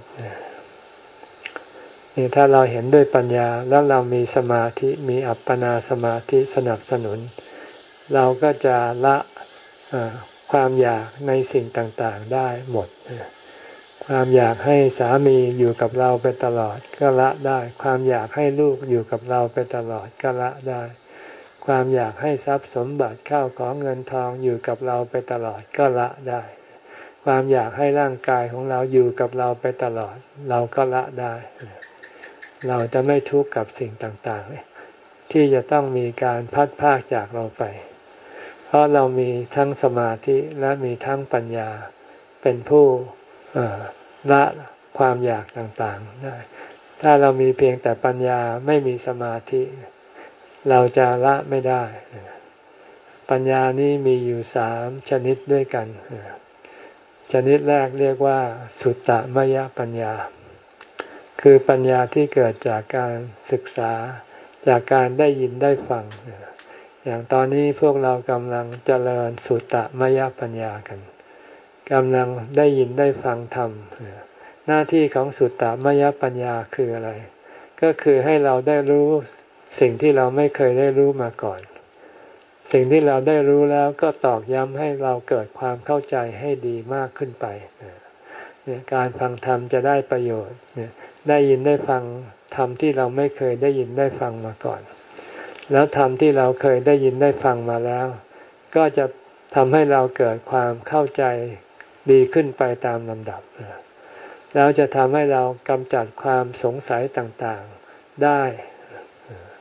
นี่ถ้าเราเห็นด้วยปัญญาแล้วเรามีสมาธิมีอัปปนาสมาธิสนับสนุนเราก็จะละความอยากในสิ่งต่างๆได้หมดความอยากให้สามีอยู่กับเราไปตลอดก็ละได้ความอยากให้ลูกอยู่กับเราไปตลอดก็ละได้ความอยากให้ทรัพย์สมบัติข้าวของเงินทองอยู่กับเราไปตลอดก็ละได้ความอยากให้ร่างกายของเราอยู่กับเราไปตลอดเราก็ละได้เราจะไม่ทุกข์กับสิ่งต่างๆที่จะต้องมีการพัดพรากจากเราไปเพราะเรามีทั้งสมาธิและมีทั้งปัญญาเป็นผู้ละความอยากต่างๆได้ถ้าเรามีเพียงแต่ปัญญาไม่มีสมาธิเราจะละไม่ได้ปัญญานี้มีอยู่สามชนิดด้วยกันชนิดแรกเรียกว่าสุตตมยปัญญาคือปัญญาที่เกิดจากการศึกษาจากการได้ยินได้ฟังอย่างตอนนี้พวกเรากำลังเจริญสุตตมยปัญญากันกำลังได้ยินได้ฟังธรรมหน้าที่ของสุตตมยปัญญาคืออะไรก็คือให้เราได้รู้สิ่งที่เราไม่เคยได้รู้มาก่อนสิ่งที่เราได้รู้แล้วก็ตอกย้ำให้เราเกิดความเข้าใจให้ดีมากขึ้นไปการฟังธรรมจะได้ประโยชน์ได้ยินได้ฟังธรรมที่เราไม่เคยได้ยินได้ฟังมาก่อนแล้วธรรมที่เราเคยได้ยินได้ฟังมาแล้วก็จะทำให้เราเกิดความเข้าใจดีขึ้นไปตามลำดับแล้วจะทำให้เรากำจัดความสงสัยต่างๆได้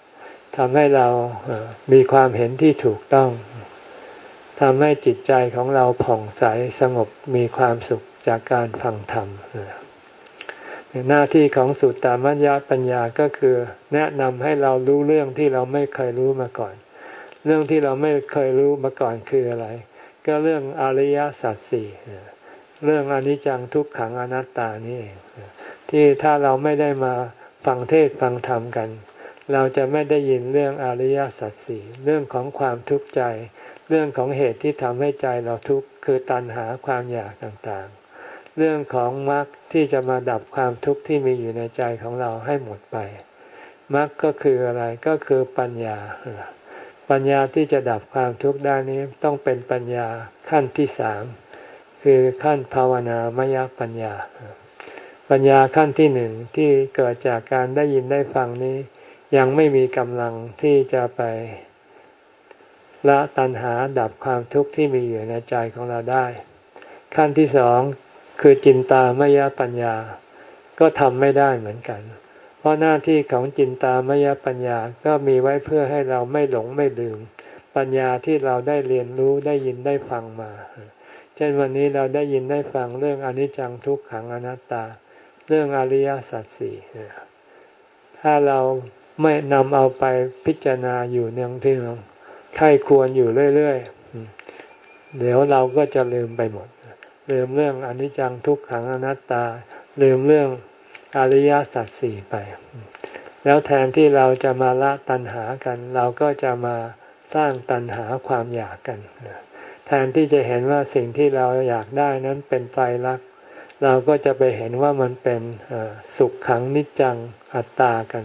ทำให้เรามีความเห็นที่ถูกต้องทำให้จิตใจของเราผ่องใสสงบมีความสุขจากการฟังธรรมหน้าที่ของสุตตมัญญปัญญาก็คือแนะนำให้เรารู้เรื่องที่เราไม่เคยรู้มาก่อนเรื่องที่เราไม่เคยรู้มาก่อนคืออะไรก็เรื่องอริยสัจสี่เรื่องอนิจจังทุกขังอนัตตานี่เองที่ถ้าเราไม่ได้มาฟังเทศฟังธรรมกันเราจะไม่ได้ยินเรื่องอริยสัจสี่เรื่องของความทุกข์ใจเรื่องของเหตุที่ทำให้ใจเราทุกข์คือตัณหาความอยากต่างๆเรื่องของมรรคที่จะมาดับความทุกข์ที่มีอยู่ในใจของเราให้หมดไปมรรคก็คืออะไรก็คือปัญญาปัญญาที่จะดับความทุกข์ได้นี้ต้องเป็นปัญญาขั้นที่สามคือขั้นภาวนามยปัญญาปัญญาขั้นที่หนึ่งที่เกิดจากการได้ยินได้ฟังนี้ยังไม่มีกำลังที่จะไปละตัณหาดับความทุกข์ที่มีอยู่ในใจของเราได้ขั้นที่สองคือจินตามยปัญญาก็ทำไม่ได้เหมือนกันเพราะหน้าที่ของจินตามยปัญญาก็มีไว้เพื่อให้เราไม่หลงไม่ลืมปัญญาที่เราได้เรียนรู้ได้ยินได้ฟังมาเช่นวันนี้เราได้ยินได้ฟังเรื่องอนิจจังทุกขังอนัตตาเรื่องอริยสัจสี่ถ้าเราไม่นำเอาไปพิจารณาอยู่เนืองที่เนืองใครควรอยู่เรื่อยๆเดี๋ยวเราก็จะลืมไปหมดลืมเรื่องอนิจจังทุกขังอนัตตาลืมเรื่องอริยสัจสี่ไปแล้วแทนที่เราจะมาละตัณหากันเราก็จะมาสร้างตัณหาความอยากกันแทนที่จะเห็นว่าสิ่งที่เราอยากได้นั้นเป็นไตรลักษณ์เราก็จะไปเห็นว่ามันเป็นสุขขังนิจจังอัตตากัน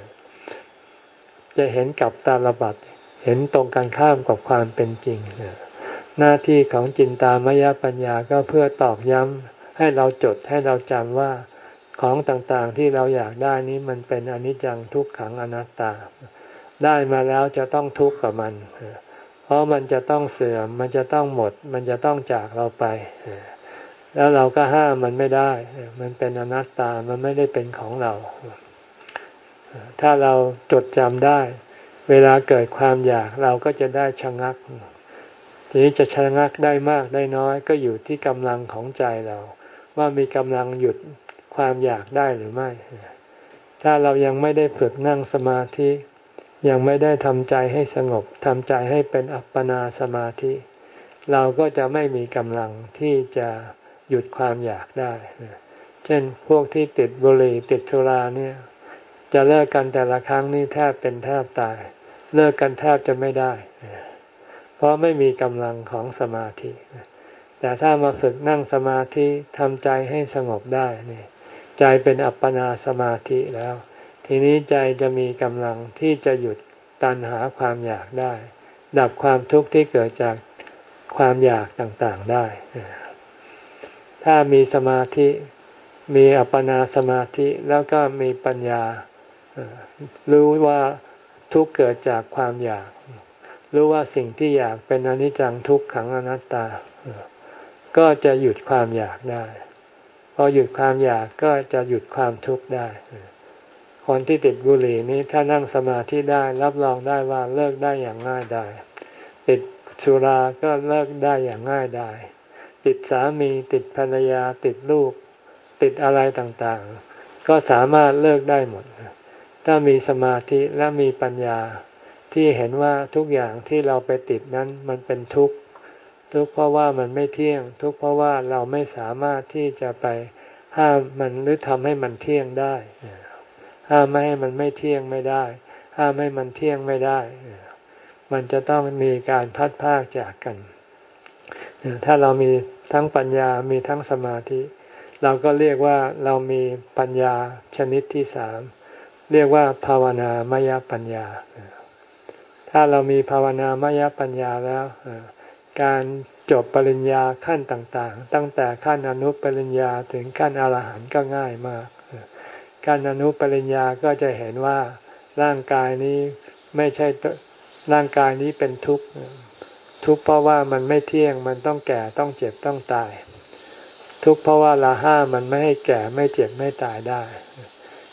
จะเห็นกับตาลปัดเห็นตรงกันข้ามกับความเป็นจริงหน้าที่ของจินตามยปัญญาก็เพื่อตอกย้ำให้เราจดให้เราจำว่าของต่างๆที่เราอยากได้นี้มันเป็นอนิจจังทุกขังอนัตตาได้มาแล้วจะต้องทุกข์กับมันเพราะมันจะต้องเสื่อมมันจะต้องหมดมันจะต้องจากเราไปแล้วเราก็ห้ามมันไม่ได้มันเป็นอนัตตามันไม่ได้เป็นของเราถ้าเราจดจำได้เวลาเกิดความอยากเราก็จะได้ชะงักทีนี้จะชะงักได้มากได้น้อยก็อยู่ที่กำลังของใจเราว่ามีกำลังหยุดความอยากได้หรือไม่ถ้าเรายังไม่ได้ฝึกนั่งสมาธิยังไม่ได้ทำใจให้สงบทำใจให้เป็นอัปปนาสมาธิเราก็จะไม่มีกำลังที่จะหยุดความอยากได้เช่นพวกที่ติดบุหรี่ติดสุราเนี่ยจะเลิกกันแต่ละครั้งนี่แทบเป็นแทบตายเลิกกันแทบจะไม่ได้เพราะไม่มีกำลังของสมาธิแต่ถ้ามาฝึกนั่งสมาธิทำใจให้สงบได้นี่ใจเป็นอัปปนาสมาธิแล้วทีนี้ใจจะมีกำลังที่จะหยุดตัณหาความอยากได้ดับความทุกข์ที่เกิดจากความอยากต่างๆได้ถ้ามีสมาธิมีอัปปนาสมาธิแล้วก็มีปัญญารู้ว่าทุกข์เกิดจากความอยากรู้ว่าสิ่งที่อยากเป็นอนิจจังทุกขังอนัตตาก็จะหยุดความอยากได้พอหยุดความอยากก็จะหยุดความทุกข์ได้คนที่ติดบุหรี่นี้ถ้านั่งสมาธิได้รับรองได้ว่าเลิกได้อย่างง่ายดายติดสุราก็เลิกได้อย่างง่ายดายติดสามีติดภรรยาติดลูกติดอะไรต่างๆก็สามารถเลิกได้หมดถ้ามีสมาธิและมีปัญญาที่เห็นว่าทุกอย่างที่เราไปติดนั้นมันเป็นทุกข์ทุกข์เพราะว่ามันไม่เที่ยงทุกข์เพราะว่าเราไม่สามารถที่จะไปห้ามมันหรือทำให้มันเที่ยงได้ห้ามไม่ให้มันไม่เที่ยงไม่ได้ห้ามให้มันเที่ยงไม่ได้มันจะต้องมีการพัดพรากจากกันถ้าเรามีทั้งปัญญามีทั้งสมาธิเราก็เรียกว่าเรามีปัญญาชนิดที่สามเรียกว่าภาวนามยปัญญาถ้าเรามีภาวนามยปัญญาแล้วการจบปริญญาขั้นต่างๆตั้งแต่ขั้นอนุปริญญาถึงขั้นอรหันต์ก็ง่ายมากขั้นอนุปริญญาก็จะเห็นว่าร่างกายนี้ไม่ใช่ร่างกายนี้เป็นทุกข์ทุกข์เพราะว่ามันไม่เที่ยงมันต้องแก่ต้องเจ็บต้องตายทุกข์เพราะว่าเราห้ามมันไม่ให้แก่ไม่เจ็บไม่ตายได้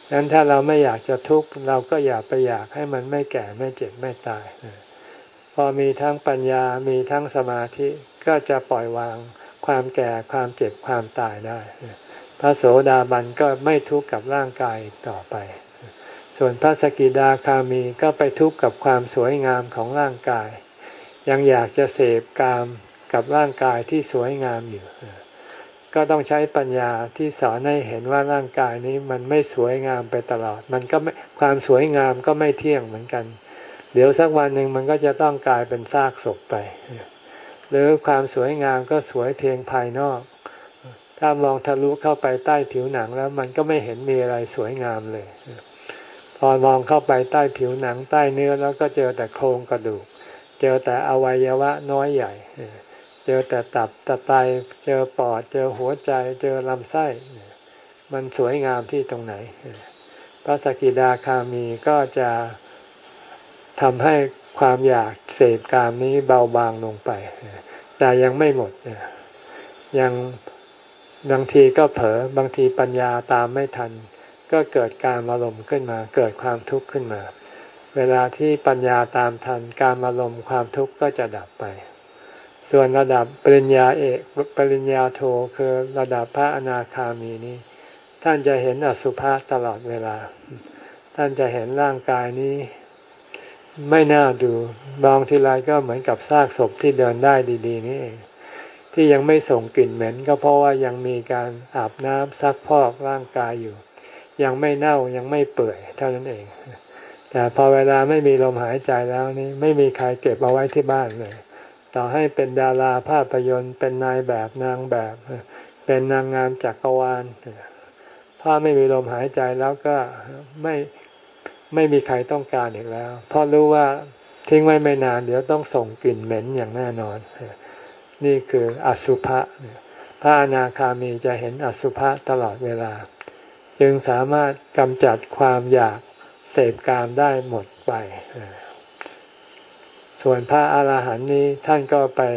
งั้นถ้าเราไม่อยากจะทุกข์เราก็อย่าไปอยากให้มันไม่แก่ไม่เจ็บไม่ตายพอมีทั้งปัญญามีทั้งสมาธิก็จะปล่อยวางความแก่ความเจ็บความตายได้พระโสดาบันก็ไม่ทุกข์กับร่างกายต่อไปส่วนพระสกิทาคามีก็ไปทุกข์กับความสวยงามของร่างกายยังอยากจะเสพกามกับร่างกายที่สวยงามอยู่ก็ต้องใช้ปัญญาที่สอนให้เห็นว่าร่างกายนี้มันไม่สวยงามไปตลอดมันก็ไม่ความสวยงามก็ไม่เที่ยงเหมือนกันเดี๋ยวสักวันหนึ่งมันก็จะต้องกลายเป็นซากศพไปหรือความสวยงามก็สวยเพียงภายนอกถ้ามองทะลุเข้าไปใต้ผิวหนังแล้วมันก็ไม่เห็นมีอะไรสวยงามเลยพอมองเข้าไปใต้ผิวหนังใต้เนื้อแล้วก็เจอแต่โครงกระดูกเจอแต่อวัยวะน้อยใหญ่เจอแต่ตับไตเจอปอดเจอหัวใจเจอลำไส้มันสวยงามที่ตรงไหนพระสกิทาคามีก็จะทำให้ความอยากเสพกามนี้เบาบางลงไปแต่ยังไม่หมดยังบางทีก็เผลอบางทีปัญญาตามไม่ทันก็เกิดการอารมณ์ขึ้นมาเกิดความทุกข์ขึ้นมาเวลาที่ปัญญาตามทันการอารมณ์ความทุกข์ก็จะดับไปส่วนระดับปริญญาเอกปริญญาโทคือระดับพระอนาคามีนี้ท่านจะเห็นอสุภะตลอดเวลาท่านจะเห็นร่างกายนี้ไม่น่าดูมองทีไรก็เหมือนกับซากศพที่เดินได้ดีๆนี่เองที่ยังไม่ส่งกลิ่นเหม็นก็เพราะว่ายังมีการอาบน้ำซักพอกร่างกายอยู่ยังไม่เน่ายังไม่เปื่อยเท่านั้นเองแต่พอเวลาไม่มีลมหายใจแล้วนี่ไม่มีใครเก็บเอาไว้ที่บ้านเลยต่อให้เป็นดาราภาพยนตร์เป็นนายแบบนางแบบเป็นนางงามจักรวาลถ้าไม่มีลมหายใจแล้วก็ไม่ไม่มีใครต้องการอีกแล้วเพราะรู้ว่าทิ้งไว้ไม่นานเดี๋ยวต้องส่งกลิ่นเหม็นอย่างแน่นอนนี่คืออสุภะพระอนาคามีจะเห็นอสุภะตลอดเวลาจึงสามารถกำจัดความอยากเสพกามได้หมดไปส่วนพระอาหารหันต์นี้ท่านก็ไป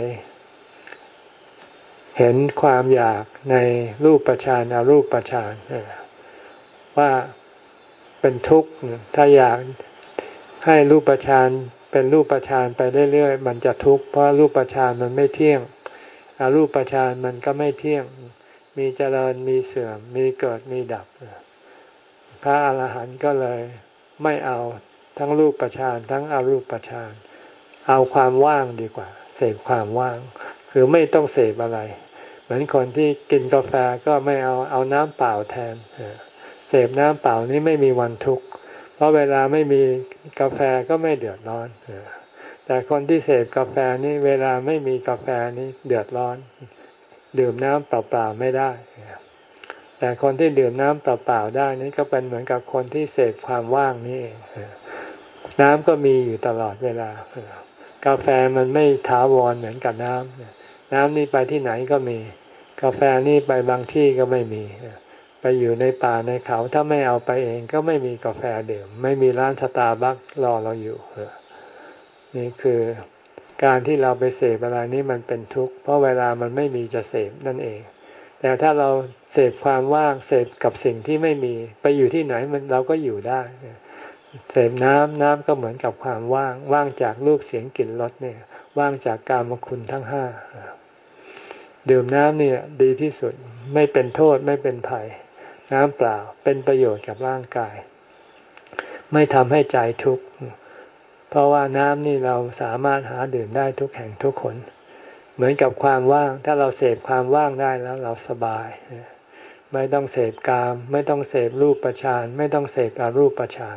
เห็นความอยากในรูปฌานอรูปฌานว่าเป็นทุกข์ถ้าอยากให้รูปฌานเป็นรูปฌานไปเรื่อยๆมันจะทุกข์เพราะรูปฌานมันไม่เที่ยงอรูปฌานมันก็ไม่เที่ยงมีเจริญมีเสื่อมมีเกิดมีดับพระอาหารหันต์ก็เลยไม่เอาทั้งรูปฌานทั้งอรูปฌานเอาความว่างดีกว่าเสพความว่างคือไม่ต้องเสพอะไรเหมือนคนที่กินกาแฟก็ไม่เอาเอาน้ำเปล่าแทนเสพน้ำเปล่านี้ไม่มีวันทุกข์เพราะเวลาไม่มีกาแฟก็ไม่เดือดร้อนแต่คนที่เสพกาแฟนี่เวลาไม่มีกาแฟนี่เดือดร้อนดื่มน้ำเปล่าๆไม่ได้แต่คนที่ดื่มน้ำเปล่าๆได้นี่ก็เป็นเหมือนกับคนที่เสพความว่างนี่เองน้ำก็มีอยู่ตลอดเวลากาแฟมันไม่ถาวรเหมือนกับน้ำน้ำนี่ไปที่ไหนก็มีกาแฟนี่ไปบางที่ก็ไม่มีไปอยู่ในป่าในเขาถ้าไม่เอาไปเองก็ไม่มีกาแฟดื่มไม่มีร้านสตาร์บัครอเราอยู่นี่คือการที่เราไปเสพอะไรนี่มันเป็นทุกข์เพราะเวลามันไม่มีจะเสพนั่นเองแต่ถ้าเราเสพความว่างเสพกับสิ่งที่ไม่มีไปอยู่ที่ไหนมันเราก็อยู่ได้เสพน้ำน้ำก็เหมือนกับความว่างว่างจากรูปเสียงกลิ่นรสเนี่ยว่างจากกามคุณทั้งห้าดื่มน้ำเนี่ยดีที่สุดไม่เป็นโทษไม่เป็นภัยน้ำเปล่าเป็นประโยชน์กับร่างกายไม่ทำให้ใจทุกข์เพราะว่าน้ำนี่เราสามารถหาดื่มได้ทุกแห่งทุกคนเหมือนกับความว่างถ้าเราเสพความว่างได้แล้วเราสบายไม่ต้องเสพกามไม่ต้องเสพรูปฌานไม่ต้องเสพอรูปฌาน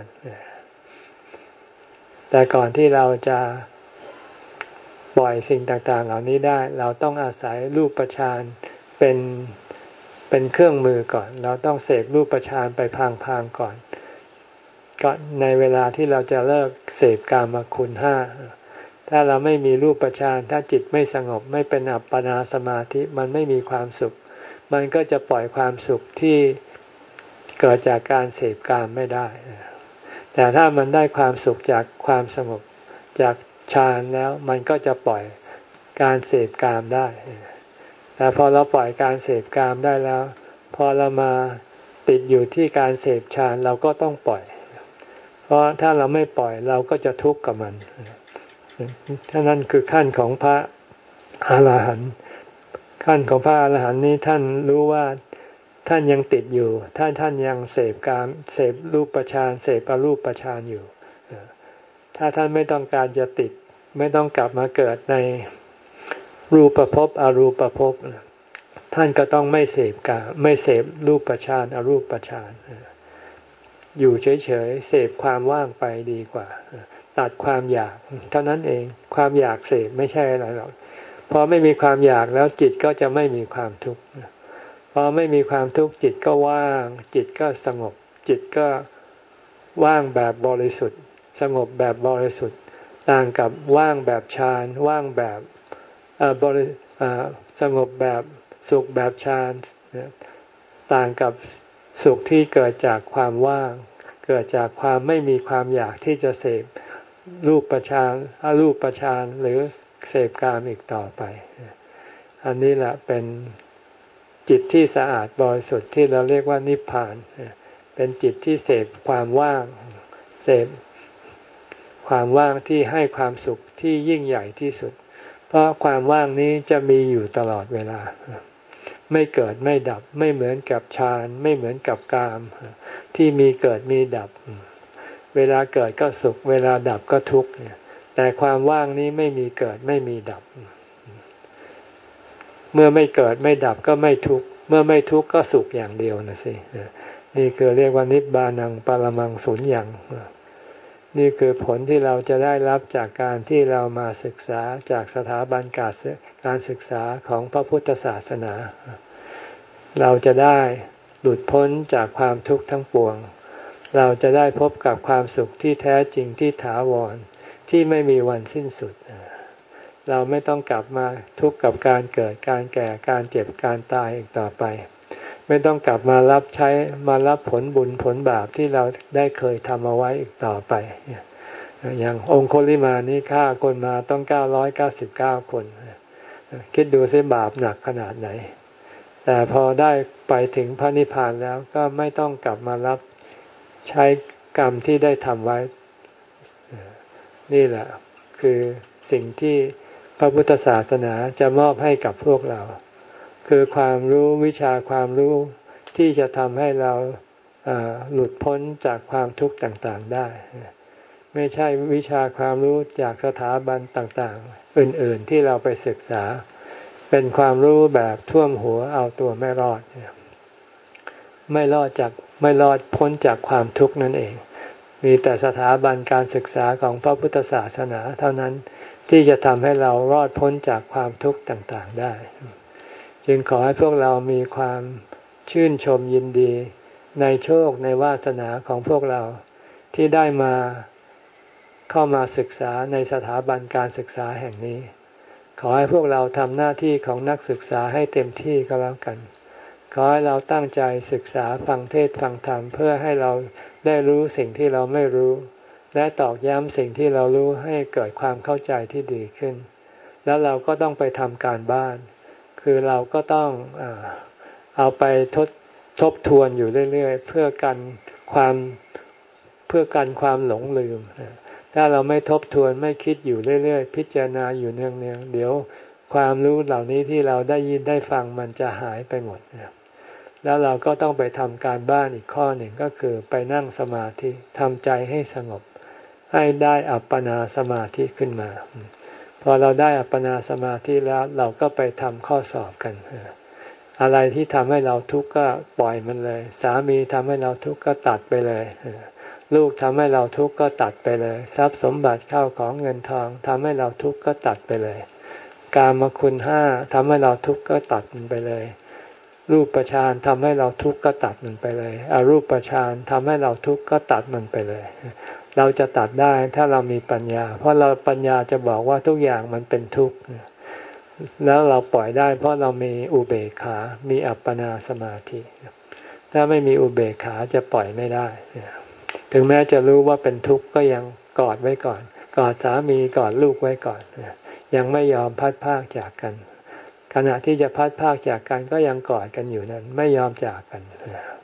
แต่ก่อนที่เราจะปล่อยสิ่งต่างๆเหล่านี้ได้เราต้องอาศัยรูปฌานเป็นเป็นเครื่องมือก่อนเราต้องเสพรูปฌานไปพางๆก่อนก็ในเวลาที่เราจะเลิกเสพกามคุณห้าถ้าเราไม่มีรูปฌานถ้าจิตไม่สงบไม่เป็นอัปปนาสมาธิมันไม่มีความสุขมันก็จะปล่อยความสุขที่เกิดจากการเสพกามไม่ได้แต่ถ้ามันได้ความสุขจากความสงบจากฌานแล้วมันก็จะปล่อยการเสพกามได้แต่พอเราปล่อยการเสพกามได้แล้วพอเรามาติดอยู่ที่การเสพฌานเราก็ต้องปล่อยเพราะถ้าเราไม่ปล่อยเราก็จะทุกข์กับมันท่านั้นคือขั้นของพระอรหันต์ขั้นของพระอรหันต์นี้ท่านรู้ว่าท่านยังติดอยู่ถ้าท่านยังเสพการเสพรูปฌานเสพอรูปฌานอยู่ถ้าท่านไม่ต้องการจะติดไม่ต้องกลับมาเกิดในรูปภพอรูปภพท่านก็ต้องไม่เสพกามไม่เสพรูปฌานอรูปฌานอยู่เฉยๆเสพความว่างไปดีกว่าตัดความอยากเท่านั้นเองความอยากเสพไม่ใช่อะไรหรอกพอไม่มีความอยากแล้วจิตก็จะไม่มีความทุกข์พอไม่มีความทุกข์จิตก็ว่างจิตก็สงบจิตก็ว่างแบบบริสุทธิ์สงบแบบบริสุทธิ์ต่างกับว่างแบบฌานว่างแบบบริสงบแบบสุขแบบฌานต่างกับสุขที่เกิดจากความว่างเกิดจากความไม่มีความอยากที่จะเสพรูปฌานอรูปฌานหรือเสพกามอีกต่อไปอันนี้แหละเป็นจิตที่สะอาดบริสุทธิ์ที่เราเรียกว่านิพพานเป็นจิตที่เสพความว่างเสพความว่างที่ให้ความสุขที่ยิ่งใหญ่ที่สุดเพราะความว่างนี้จะมีอยู่ตลอดเวลาไม่เกิดไม่ดับไม่เหมือนกับฌานไม่เหมือนกับกามที่มีเกิดมีดับเวลาเกิดก็สุขเวลาดับก็ทุกข์แต่ความว่างนี้ไม่มีเกิดไม่มีดับเมื่อไม่เกิดไม่ดับก็ไม่ทุกข์เมื่อไม่ทุกข์ก็สุขอย่างเดียวนะสินี่คือเรียกว่านิบบานังปรมังสุญญังนี่คือผลที่เราจะได้รับจากการที่เรามาศึกษาจากสถาบันการศึกษาของพระพุทธศาสนาเราจะได้หลุดพ้นจากความทุกข์ทั้งปวงเราจะได้พบกับความสุขที่แท้จริงที่ถาวรที่ไม่มีวันสิ้นสุดเราไม่ต้องกลับมาทุกข์กับการเกิดการแก่การเจ็บการตายอีกต่อไปไม่ต้องกลับมารับใช้มารับผลบุญผลบาปที่เราได้เคยทำเอาไว้อีกต่อไปอย่างองค์โคลิมานี่ฆ่าคนมาต้องเก้าร้อยเก้าสิบเก้าคนคิดดูสิบาปหนักขนาดไหนแต่พอได้ไปถึงพระนิพพานแล้วก็ไม่ต้องกลับมารับใช้กรรมที่ได้ทำไว้นี่แหละคือสิ่งที่พระพุทธศาสนาจะมอบให้กับพวกเราคือความรู้วิชาความรู้ที่จะทำให้เราหลุดพ้นจากความทุกข์ต่างๆได้ไม่ใช่วิชาความรู้จากสถาบันต่างๆอื่นๆที่เราไปศึกษาเป็นความรู้แบบท่วมหัวเอาตัวไม่รอดไม่รอดจากไม่รอดพ้นจากความทุกข์นั่นเองมีแต่สถาบันการศึกษาของพระพุทธศาสนาเท่านั้นที่จะทำให้เรารอดพ้นจากความทุกข์ต่างๆได้จึงขอให้พวกเรามีความชื่นชมยินดีในโชคในวาสนาของพวกเราที่ได้มาเข้ามาศึกษาในสถาบันการศึกษาแห่งนี้ขอให้พวกเราทำหน้าที่ของนักศึกษาให้เต็มที่ก็แล้วกันขอให้เราตั้งใจศึกษาฟังเทศน์ฟังธรรมเพื่อให้เราได้รู้สิ่งที่เราไม่รู้และตอกย้ำสิ่งที่เรารู้ให้เกิดความเข้าใจที่ดีขึ้นแล้วเราก็ต้องไปทำการบ้านคือเราก็ต้องเอาไปทดทบทวนอยู่เรื่อยๆเพื่อกันความเพื่อกันความหลงลืมถ้าเราไม่ทบทวนไม่คิดอยู่เรื่อยๆพิจารณาอยู่เนืองๆเดี๋ยวความรู้เหล่านี้ที่เราได้ยินได้ฟังมันจะหายไปหมดแล้วเราก็ต้องไปทำการบ้านอีกข้อหนึ่งก็คือไปนั่งสมาธิทำใจให้สงบให้ได้อัปปนาสมาธิขึ้นมาพอเราได้อัปปนาสมาธิแล้วเราก็ไปทำข้อสอบกันอะไรที่ทำให้เราทุกข์ก็ปล่อยมันเลยสามีทำให้เราทุกข์ก็ตัดไปเลยลูกทำให้เราทุกข์ก็ตัดไปเลยทรัพย์สมบัติเข้าของเงินทองทำให้เราทุกข์ก็ตัดไปเลยกามคุณห้าทำให้เราทุกข์ก็ตัดมันไปเลยรูปฌานทำให้เราทุกข์ก็ตัดมันไปเลยอรูปฌานทำให้เราทุกข์ก็ตัดมันไปเลยเราจะตัดได้ถ้าเรามีปัญญาเพราะเราปัญญาจะบอกว่าทุกอย่างมันเป็นทุกข์แล้วเราปล่อยได้เพราะเรามีอุเบกขามีอัปปนาสมาธิถ้าไม่มีอุเบกขาจะปล่อยไม่ได้ถึงแม้จะรู้ว่าเป็นทุกข์ก็ยังกอดไว้ก่อนกอดสามีกอดลูกไว้ก่อนยังไม่ยอมพัดพรากจากกันขณะที่จะพัดพรากจากกันก็ยังกอดกันอยู่นั้นไม่ยอมจากกัน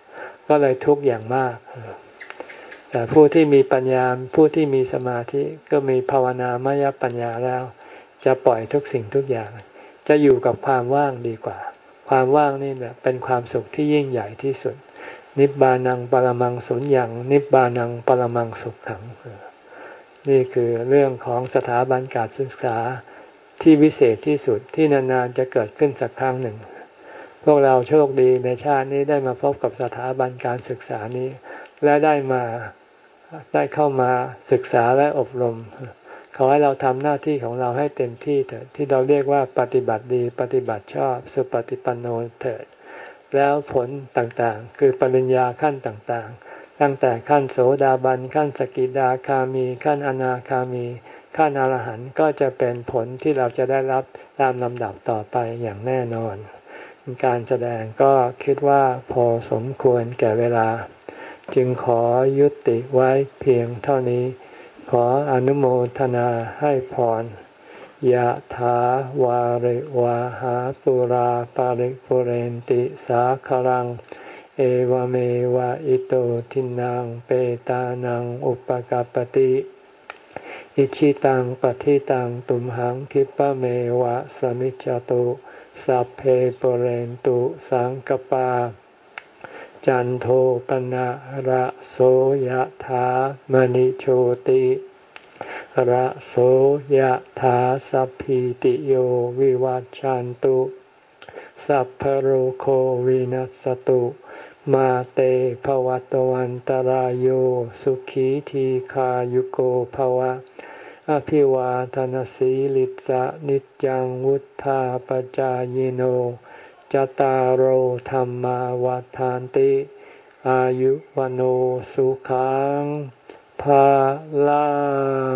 ก็เลยทุกข์อย่างมากแต่ผู้ที่มีปัญญาผู้ที่มีสมาธิก็มีภาวนามยปัญญาแล้วจะปล่อยทุกสิ่งทุกอย่างจะอยู่กับความว่างดีกว่าความว่างนี่แหละเป็นความสุขที่ยิ่งใหญ่ที่สุดนิบบานังปรมังสุญญังนิบบานังปรมังสุขขังนี่คือเรื่องของสถาบันการศึกษาที่วิเศษที่สุดที่นานๆจะเกิดขึ้นสักครั้งหนึ่งพวกเราโชคดีในชาตินี้ได้มาพบกับสถาบันการศึกษานี้และได้มาได้เข้ามาศึกษาและอบรมขอให้เราทำหน้าที่ของเราให้เต็มที่เถิดที่เราเรียกว่าปฏิบัติดีปฏิบัติชอบสุปฏิปันโนเถิดแล้วผลต่างๆคือปริญญาขั้นต่างๆตั้งแต่ขั้นโสดาบันขั้นสกิทาคามีขั้นอนาคามีขั้นอรหันต์ก็จะเป็นผลที่เราจะได้รับตามลำดับต่อไปอย่างแน่นอนการแสดงก็คิดว่าพอสมควรแก่เวลาจึงขอยุติไว้เพียงเท่านี้ขออนุโมทนาให้พรยะถาวาริวาหาปุราปาริปุเรนติสาคลังเอวเมวะอิโตทินังเปตานังอุปกัปปติอิชิตังปฏิตังตุมหังคิปะเมวะสมิจจตุสัพเพปุเรนตุสังกปาจันโทปนะระโสยถามณิโชติระโสยถาสัพพิติโยวิวัจจันตุสัพพโรโควินัสตุมาเตภวัตวันตารโยสุขีทีขายุโกภวะอภิวาทนาสีลิสะนิจังวุธาปจายโนจตารโหธรรมวาทานติอายุวโนสุขังภาลัง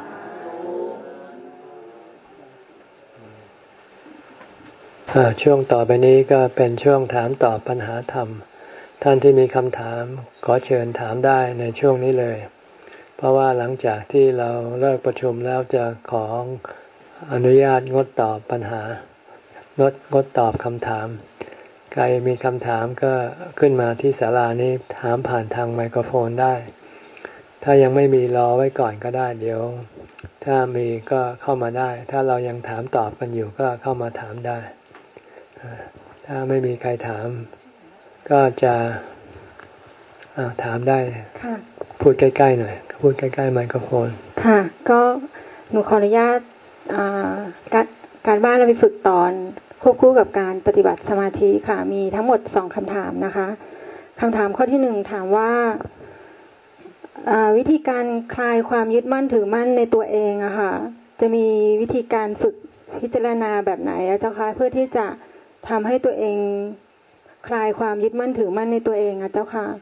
ช่วงต่อไปนี้ก็เป็นช่วงถามตอบปัญหาธรรมท่านที่มีคำถามขอเชิญถามได้ในช่วงนี้เลยเพราะว่าหลังจากที่เราเลิกประชุมแล้วจะขออนุญาตงดตอบปัญหางดงดตอบคำถามใครมีคำถามก็ขึ้นมาที่ศาลานี้ถามผ่านทางไมโครโฟนได้ถ้ายังไม่มีรอไว้ก่อนก็ได้เดี๋ยวถ้ามีก็เข้ามาได้ถ้าเรายังถามตอบกันอยู่ก็เข้ามาถามได้ถ้าไม่มีใครถามก็จะถามได้พูดใกล้ๆหน่อยพูดใกล้ๆไมโครโฟนค่ะก็หนูขออนุญาตการการบ้านเราไปฝึกตอนควบคู่กับการปฏิบัติสมาธิค่ะมีทั้งหมดสองคำถามนะคะคำถามข้อที่หนึ่งถามว่าวิธีการคลายความยึดมั่นถือมั่นในตัวเองอะค่ะจะมีวิธีการฝึกพิจารณาแบบไหนอะเจ้าคะเพื่อที่จะทำให้ตัวเองคลายความยึดมั่นถือมั่นในตัวเองอะเจ้าค่ะ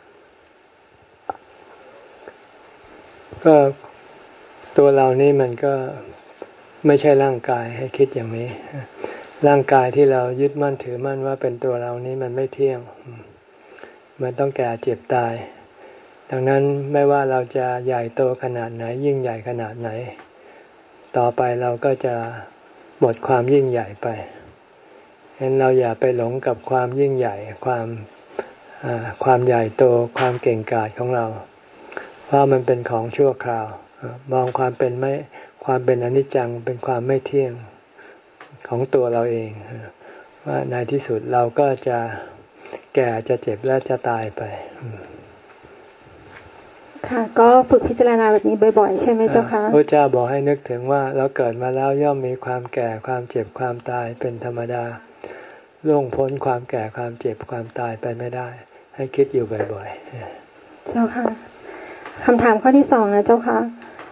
ก็ตัวเรานี่มันก็ไม่ใช่ร่างกายให้คิดอย่างนี้ร่างกายที่เรายึดมั่นถือมั่นว่าเป็นตัวเรานี้มันไม่เที่ยงมันต้องแก่เจ็บตายดังนั้นไม่ว่าเราจะใหญ่โตขนาดไหนยิ่งใหญ่ขนาดไหนต่อไปเราก็จะหมดความยิ่งใหญ่ไปฉะนั้นเราอย่าไปหลงกับความยิ่งใหญ่ความความใหญ่โตความเก่งกาจของเราเพราะมันเป็นของชั่วคราวมองความเป็นไม่ความเป็นอนิจจังเป็นความไม่เที่ยงของตัวเราเองว่าในที่สุดเราก็จะแก่จะเจ็บและจะตายไปค่ะก็ฝึกพิจารณาแบบนี้บ่อยๆใช่ไหมเจ้าคะพระเจ้าบอกให้นึกถึงว่าเราเกิดมาแล้วย่อมมีความแก่ความเจ็บความตายเป็นธรรมดาล่วงพ้นความแก่ความเจ็บความตายไปไม่ได้ให้คิดอยู่บ่อยๆเจ้าค่ะคำถามข้อที่สองนะเจ้าค่ะ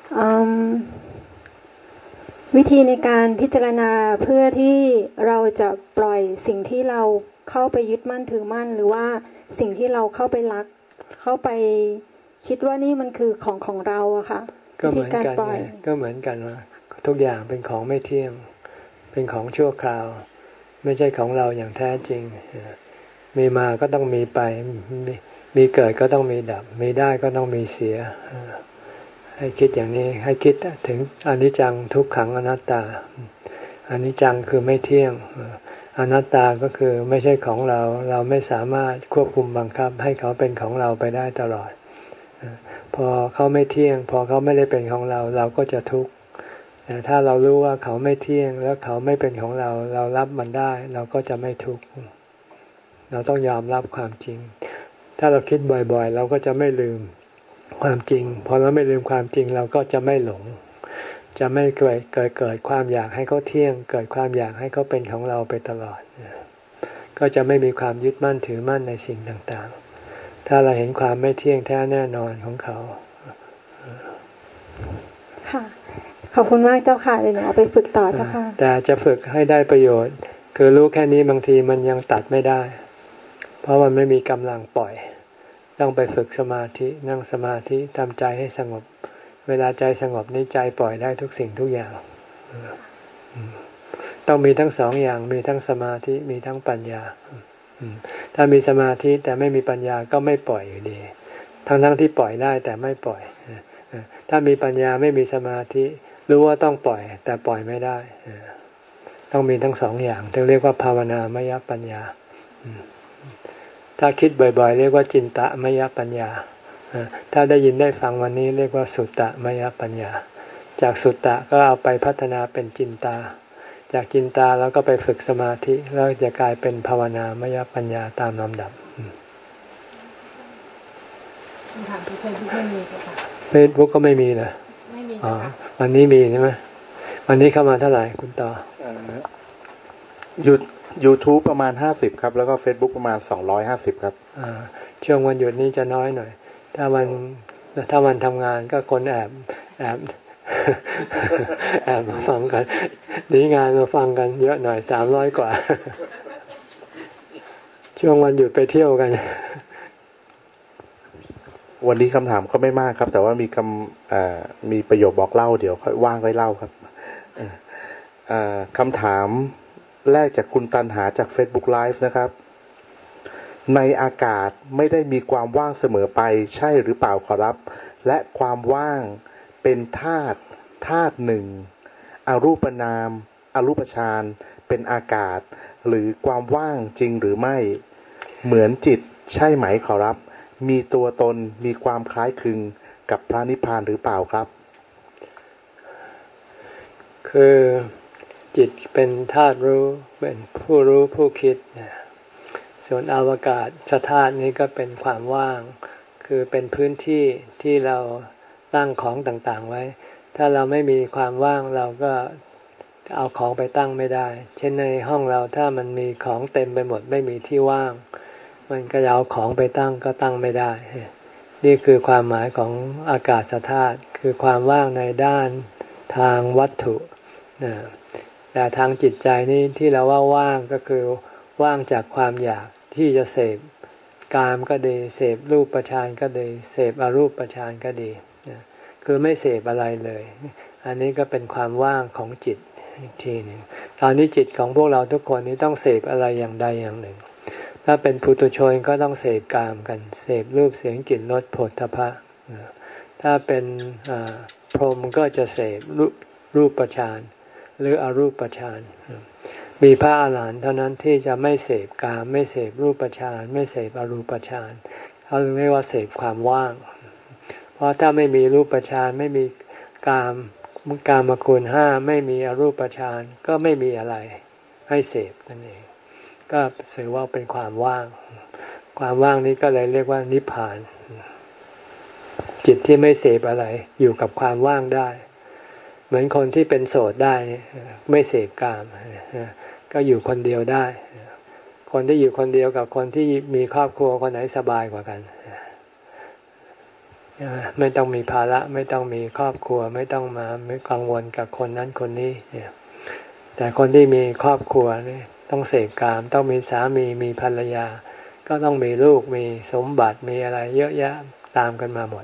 วิธีในการพิจารณาเพื่อที่เราจะปล่อยสิ่งที่เราเข้าไปยึดมั่นถือมั่นหรือว่าสิ่งที่เราเข้าไปรักเข้าไปคิดว่านี่มันคือของของเราอะค่ะก็เหมือนกันก็เหมือนกันว่าทุกอย่างเป็นของไม่เที่ยงเป็นของชั่วคราวไม่ใช่ของเราอย่างแท้จริงมีมาก็ต้องมีไปมีมีเกิดก็ต้องมีดับมีได้ก็ต้องมีเสียให้คิดอย่างนี้ให้คิดถึงอนิจจังทุกขังอนัตตาอนิจจังคือไม่เที่ยงอนัตตาก็คือไม่ใช่ของเราเราไม่สามารถควบคุมบังคับให้เขาเป็นของเราไปได้ตลอดพอเขาไม่เที่ยงพอเขาไม่ได้เป็นของเราเราก็จะทุกข์แต่ถ้าเรารู้ว่าเขาไม่เที่ยงแล้วเขาไม่เป็นของเราเรารับมันได้เราก็จะไม่ทุกข์เราต้องยอมรับความจริงถ้าเราคิดบ่อยๆเราก็จะไม่ลืมความจริงพอเราไม่ลืมความจริงเราก็จะไม่หลงจะไม่เกิดเกิดเกิดความอยากให้เขาเที่ยงเกิดความอยากให้เขาเป็นของเราไปตลอดก็จะไม่มีความยึดมั่นถือมั่นในสิ่งต่างๆถ้าเราเห็นความไม่เที่ยงแท้แน่นอนของเขาค่ะขอบคุณมากเจ้าค่ะเดี๋ยวหนูเอาไปฝึกต่อเจ้าค่ะแต่จะฝึกให้ได้ประโยชน์คือรู้แค่นี้บางทีมันยังตัดไม่ได้เพราะมันไม่มีกำลังปล่อยต้องไปฝึกสมาธินั่งสมาธิทำใจให้สงบเวลาใจสงบนี้ใจปล่อยได้ทุกสิ่งทุกอย่างต้องมีทั้งสองอย่างมีทั้งสมาธิมีทั้งปัญญาถ้ามีสมาธิแต่ไม่มีปัญญาก็ไม่ปล่อยอยู่ดีทั้งทั้งที่ปล่อยได้แต่ไม่ปล่อยถ้ามีปัญญาไม่มีสมาธิรู้ว่าต้องปล่อยแต่ปล่อยไม่ได้ต้องมีทั้งสองอย่างถึงเรียกว่าภาวนามยปัญญาถ้าคิดบ่อยๆเรียกว่าจินตมยปัญญาถ้าได้ยินได้ฟังวันนี้เรียกว่าสุตตมยปัญญาจากสุตตะก็เอาไปพัฒนาเป็นจินตาจากจินตาแล้วก็ไปฝึกสมาธิแล้วจะกลายเป็นภาวนามยปัญญาตามลำดับถามที่เฟซบุ๊กไม่มีค่ะเฟซบุ๊กก็ไม่มีเหรอไม่มีอ๋อวันนี้มีใช่ไหมวันนี้เข้ามาเท่าไหร่คุณต่อหยุด YouTube ประมาณห้าสิบครับแล้วก็ Facebook ประมาณสองร้อยห้าสิบครับอ่าช่วงวันหยุดนี้จะน้อยหน่อยถ้าวันถ้าวันทำงานก็คนแอบแอบแอบมาฟังกันนี่งานมาฟังกันเยอะหน่อยสามร้อยกว่าช่วงวันหยุดไปเที่ยวกันวันนี้คำถามก็ไม่มากครับแต่ว่ามีคำมีประโยคบอกเล่าเดี๋ยวค่อยว่างค่อยเล่าครับคำถามแรกจากคุณตันหาจาก Facebook Live นะครับในอากาศไม่ได้มีความว่างเสมอไปใช่หรือเปล่าขอรับและความว่างเป็นธาตุธาตุหนึ่งอรูปนามอรูปฌานเป็นอากาศหรือความว่างจริงหรือไม่เหมือนจิตใช่ไหมขอรับมีตัวตนมีความคล้ายคลึงกับพระนิพพานหรือเปล่าครับคือจิตเป็นธาตุรู้เป็นผู้รู้ผู้คิดส่วนอวกาศธาตุนี้ก็เป็นความว่างคือเป็นพื้นที่ที่เราตั้งของต่างๆไว้ถ้าเราไม่มีความว่างเราก็เอาของไปตั้งไม่ได้เช่นในห้องเราถ้ามันมีของเต็มไปหมดไม่มีที่ว่างมันก็เอาของไปตั้งก็ตั้งไม่ได้นี่คือความหมายของอากาศธาตุคือความว่างในด้านทางวัตถุนะแต่ทางจิตใจนี่ที่เราว่าว่างก็คือว่างจากความอยากที่จะเสพกามก็ดีเสพรูปฌานก็ดีเสพอรูปฌานก็ดีคือไม่เสพอะไรเลยอันนี้ก็เป็นความว่างของจิตอีกทีหนึ่งตอนนี้จิตของพวกเราทุกคนนี้ต้องเสพอะไรอย่างใดอย่างหนึ่งถ้าเป็นปุถุชนก็ต้องเสพกามกันเสพรูปเสียงกลิ่นรสโผฏฐัพพะถ้าเป็นพรหมก็จะเสพรูปฌานหรืออรูปฌานมีพระอรหันต์เท่านั้นที่จะไม่เสพกามไม่เสพรูปฌานไม่เสพอรูปฌานเขาเรียกว่าเสพความว่างเพราะถ้าไม่มีรูปฌานไม่มีกามกามคุณห้าไม่มีอรูปฌานก็ไม่มีอะไรให้เสพนั่นเองก็ถือว่าเป็นความว่างความว่างนี้ก็เลยเรียกว่านิพพานจิตที่ไม่เสพอะไรอยู่กับความว่างได้เหมือนคนที่เป็นโสดได้ไม่เสพกามก็อยู่คนเดียวได้คนที่อยู่คนเดียวกับคนที่มีครอบครัวคนไหนสบายกว่ากันไม่ต้องมีภาระไม่ต้องมีครอบครัวไม่ต้องมาไม่กังวลกับคนนั้นคนนี้แต่คนที่มีครอบครัวนี่ต้องเสพกามต้องมีสามีมีภรรยาก็ต้องมีลูกมีสมบัติมีอะไรเยอะแยะตามกันมาหมด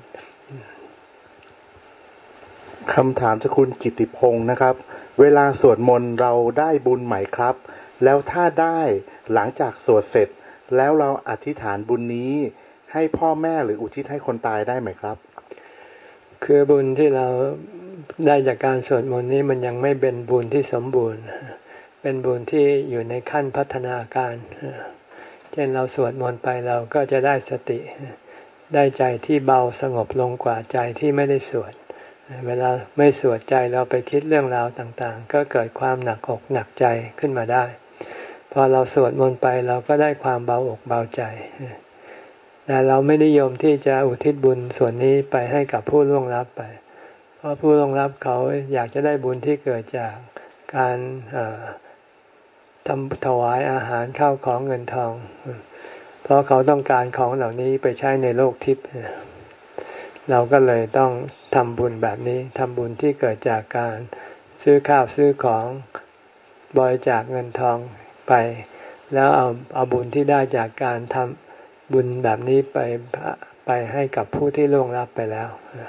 คำถามจากคุณกิติพงศ์นะครับเวลาสวดมนต์เราได้บุญไหมครับแล้วถ้าได้หลังจากสวดเสร็จแล้วเราอธิษฐานบุญนี้ให้พ่อแม่หรืออุทิศให้คนตายได้ไหมครับคือบุญที่เราได้จากการสวดมนต์นี้มันยังไม่เป็นบุญที่สมบูรณ์เป็นบุญที่อยู่ในขั้นพัฒนาการเช่นเราสวดมนต์ไปเราก็จะได้สติได้ใจที่เบาสงบลงกว่าใจที่ไม่ได้สวดเวลาไม่สวดใจเราไปคิดเรื่องราวต่างๆก็เกิดความหนักอกหนักใจขึ้นมาได้พอเราสวดมนต์ไปเราก็ได้ความเบาอกเบาใจแต่เราไม่นิยมที่จะอุทิศบุญส่วนนี้ไปให้กับผู้ล่วงลับไปเพราะผู้ล่วงลับเขาอยากจะได้บุญที่เกิดจากการทำถวายอาหารข้าวของเงินทองเพราะเขาต้องการของเหล่านี้ไปใช้ในโลกทิพย์เราก็เลยต้องทำบุญแบบนี้ทำบุญที่เกิดจากการซื้อข้าวซื้อของบริจาคเงินทองไปแล้วเอาเอาบุญที่ได้จากการทำบุญแบบนี้ไปไปให้กับผู้ที่ล่วงลับไปแล้ว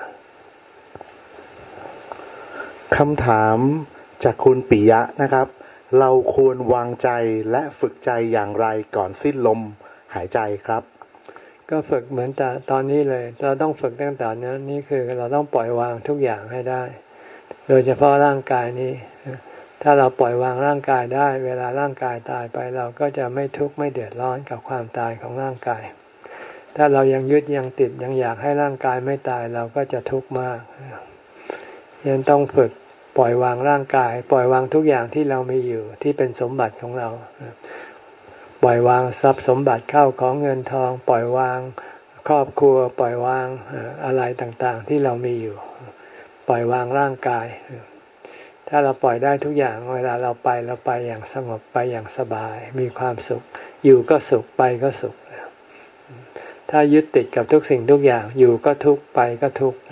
คำถามจากคุณปิยะนะครับเราควรวางใจและฝึกใจอย่างไรก่อนสิ้นลมหายใจครับก็ฝึกเหมือนแต่ตอนนี้เลยเราต้องฝึกตั้งแต่นี้นี่คือเราต้องปล่อยวางทุกอย่างให้ได้โดยเฉพาะร่างกายนี้ถ้าเราปล่อยวางร่างกายได้เวลาร่างกายตายไปเราก็จะไม่ทุกข์ไม่เดือดร้อนกับความตายของร่างกายถ้าเรายังยึดยังติดยังอยากให้ร่างกายไม่ตายเราก็จะทุกข์มากยังต้องฝึกปล่อยวางร่างกายปล่อยวางทุกอย่างที่เรามีอยู่ที่เป็นสมบัติของเราปล่อยวางทรัพย์สมบัติเข้าของเงินทองปล่อยวางครอบครัวปล่อยวางอะไรต่างๆที่เรามีอยู่ปล่อยวางร่างกายถ้าเราปล่อยได้ทุกอย่างเวลาเราไปเราไปอย่างสงบไปอย่างสบายมีความสุขอยู่ก็สุขไปก็สุขถ้ายึดติดกับทุกสิ่งทุกอย่างอยู่ก็ทุกข์ไปก็ทุกข์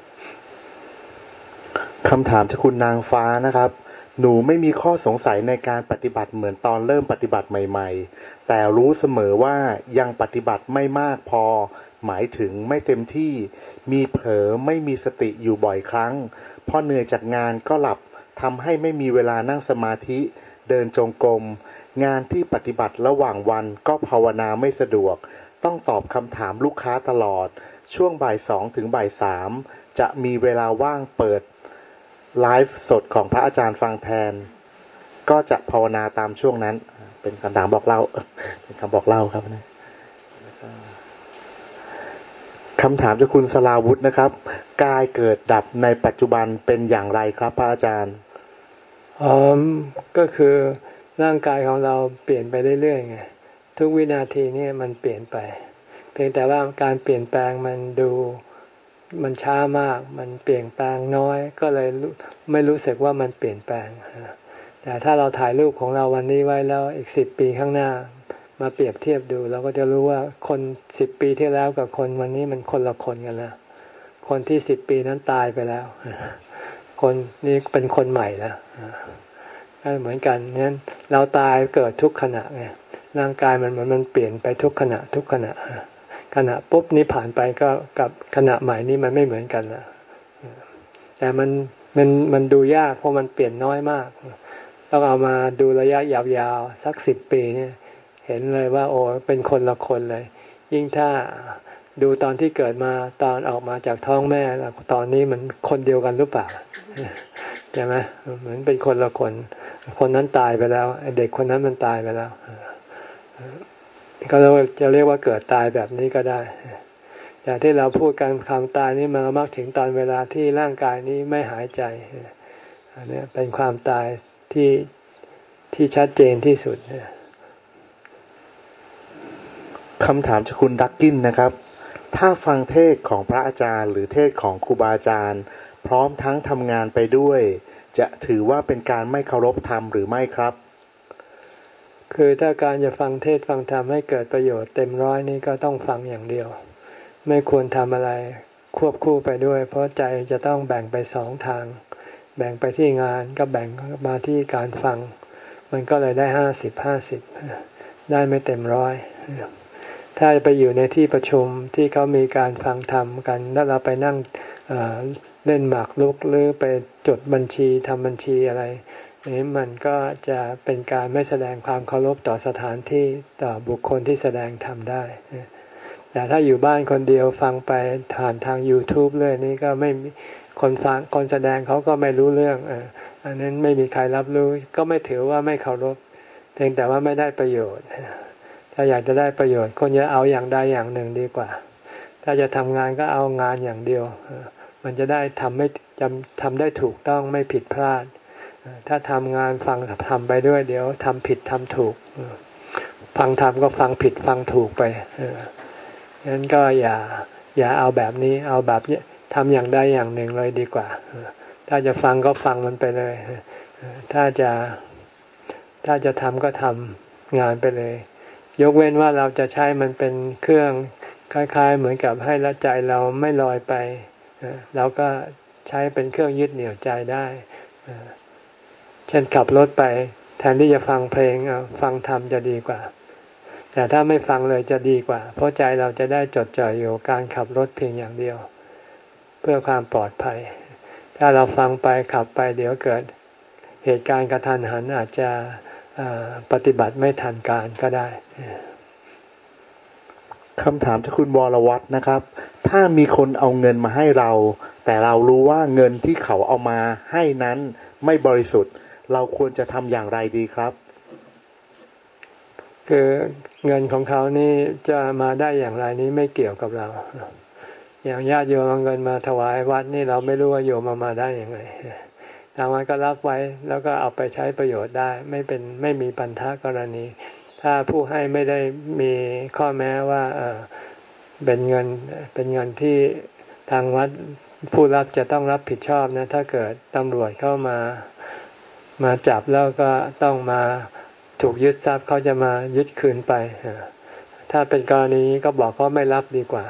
คำถามจากคุณนางฟ้านะครับหนูไม่มีข้อสงสัยในการปฏิบัติเหมือนตอนเริ่มปฏิบัติใหม่ๆแต่รู้เสมอว่ายังปฏิบัติไม่มากพอหมายถึงไม่เต็มที่มีเผลอไม่มีสติอยู่บ่อยครั้งพอเหนื่อยจากงานก็หลับทำให้ไม่มีเวลานั่งสมาธิเดินจงกรมงานที่ปฏิบัติระหว่างวันก็ภาวนาไม่สะดวกต้องตอบคำถามลูกค้าตลอดช่วงบ่ายสองถึงบ่ายสามจะมีเวลาว่างเปิดไลฟ์สดของพระอาจารย์ฟังแทนก็จะภาวนาตามช่วงนั้นเป็นคำถามบอกเล่าเป็นคำบอกเล่าครับนะคำถามจากคุณสลาวุธนะครับกายเกิดดับในปัจจุบันเป็นอย่างไรครับพระอาจารย์อ๋อก็คือร่างกายของเราเปลี่ยนไปเรื่อยๆไงทุกวินาทีนี่มันเปลี่ยนไปเพียงแต่ว่าการเปลี่ยนแปลงมันดูมันช้ามากมันเปลี่ยนแปลงน้อยก็เลยไม่รู้สึกว่ามันเปลี่ยนแปลงแต่ถ้าเราถ่ายรูปของเราวันนี้ไว้แล้วอีกสิบปีข้างหน้ามาเปรียบเทียบดูเราก็จะรู้ว่าคนสิบปีที่แล้วกับคนวันนี้มันคนละคนกันแล้วคนที่สิบปีนั้นตายไปแล้วคนนี้เป็นคนใหม่แล้วเหมือนกันนั้นเราตายเกิดทุกขณะไงร่างกายมันมันมันเปลี่ยนไปทุกขณะทุกขณะขณะปุ๊บนี้ผ่านไปก็กับขณะใหม่นี้มันไม่เหมือนกันนะแต่มันมันมันดูยากเพราะมันเปลี่ยนน้อยมากต้องเอามาดูระยะยาวๆสักสิบปีเนี่ยเห็นเลยว่าโอ้เป็นคนละคนเลยยิ่งถ้าดูตอนที่เกิดมาตอนออกมาจากท้องแม่แล้วตอนนี้มันคนเดียวกันหรือเปล่าใช่ไหมเหมือนเป็นคนละคนคนนั้นตายไปแล้วเด็กคนนั้นมันตายไปแล้วก็จะเรียกว่าเกิดตายแบบนี้ก็ได้แต่ที่เราพูดกันคำตายนี่มันมักถึงตอนเวลาที่ร่างกายนี้ไม่หายใจอันนี้เป็นความตายที่ที่ชัดเจนที่สุดคำถามจากคุณดักกินนะครับถ้าฟังเทศของพระอาจารย์หรือเทศของครูบาอาจารย์พร้อมทั้งทำงานไปด้วยจะถือว่าเป็นการไม่เคารพธรรมหรือไม่ครับคือถ้าการจะฟังเทศฟังธรรมให้เกิดประโยชน์เต็มร้อยนี่ก็ต้องฟังอย่างเดียวไม่ควรทำอะไรควบคู่ไปด้วยเพราะใจจะต้องแบ่งไปสองทางแบ่งไปที่งานก็แบ่งมาที่การฟังมันก็เลยได้ห้าสิบห้าสิบได้ไม่เต็มร้อยถ้าไปอยู่ในที่ประชุมที่เขามีการฟังธรรมกันแล้วเราไปนั่งเล่นหมากรุกหรือไปจดบัญชีทำบัญชีอะไรนี้มันก็จะเป็นการไม่แสดงความเคารพต่อสถานที่ต่อบุคคลที่แสดงธรรมได้แต่ถ้าอยู่บ้านคนเดียวฟังไปผ่านทาง YouTube เลยนี่ก็ไม่มีคนฟังคนแสดงเขาก็ไม่รู้เรื่องอันนั้นไม่มีใครรับรู้ก็ไม่ถือว่าไม่เคารพเพียงแต่ว่าไม่ได้ประโยชน์ถ้าอยากจะได้ประโยชน์คนจะเอาอย่างใดอย่างหนึ่งดีกว่าถ้าจะทำงานก็เอางานอย่างเดียวมันจะได้ทำไม่จำทำได้ถูกต้องไม่ผิดพลาดถ้าทำงานฟังทำไปด้วยเดี๋ยวทำผิดทำถูกฟังทำก็ฟังผิดฟังถูกไปงั้นก็อย่าอย่าเอาแบบนี้เอาแบบทำอย่างใดอย่างหนึ่งเลยดีกว่าถ้าจะฟังก็ฟังมันไปเลยถ้าจะถ้าจะทำก็ทำงานไปเลยยกเว้นว่าเราจะใช้มันเป็นเครื่องคล้ายๆเหมือนกับให้ละใจเราไม่ลอยไปเราก็ใช้เป็นเครื่องยึดเหนี่ยวใจได้เช่นขับรถไปแทนที่จะฟังเพลงฟังธรรมจะดีกว่าแต่ถ้าไม่ฟังเลยจะดีกว่าเพราะใจเราจะได้จดจ่ออยู่การขับรถเพียงอย่างเดียวเพื่อความปลอดภัยถ้าเราฟังไปขับไปเดี๋ยวเกิดเหตุการณ์กระทันหันอาจจะปฏิบัติไม่ทันการก็ได้คำถามจากคุณวรวัฒน์นะครับถ้ามีคนเอาเงินมาให้เราแต่เรารู้ว่าเงินที่เขาเอามาให้นั้นไม่บริสุทธิ์เราควรจะทำอย่างไรดีครับคือเงินของเขานี่จะมาได้อย่างไรนี้ไม่เกี่ยวกับเราอย่างญาติโยมเอาเงินมาถวายวัดนี่เราไม่รู้ว่าโยมมามาได้อย่างไรทางวัดก็รับไว้แล้วก็เอาไปใช้ประโยชน์ได้ไม่เป็นไม่มีปัญหากรณีถ้าผู้ให้ไม่ได้มีข้อแม้ว่าเออเป็นเงินเป็นเงินที่ทางวัดผู้รับจะต้องรับผิดชอบนะถ้าเกิดตำรวจเข้ามามาจับแล้วก็ต้องมาถูกยึดทรัพย์เขาจะมายึดคืนไปถ้าเป็นกรณีก็บอกเขาไม่รับดีกว่า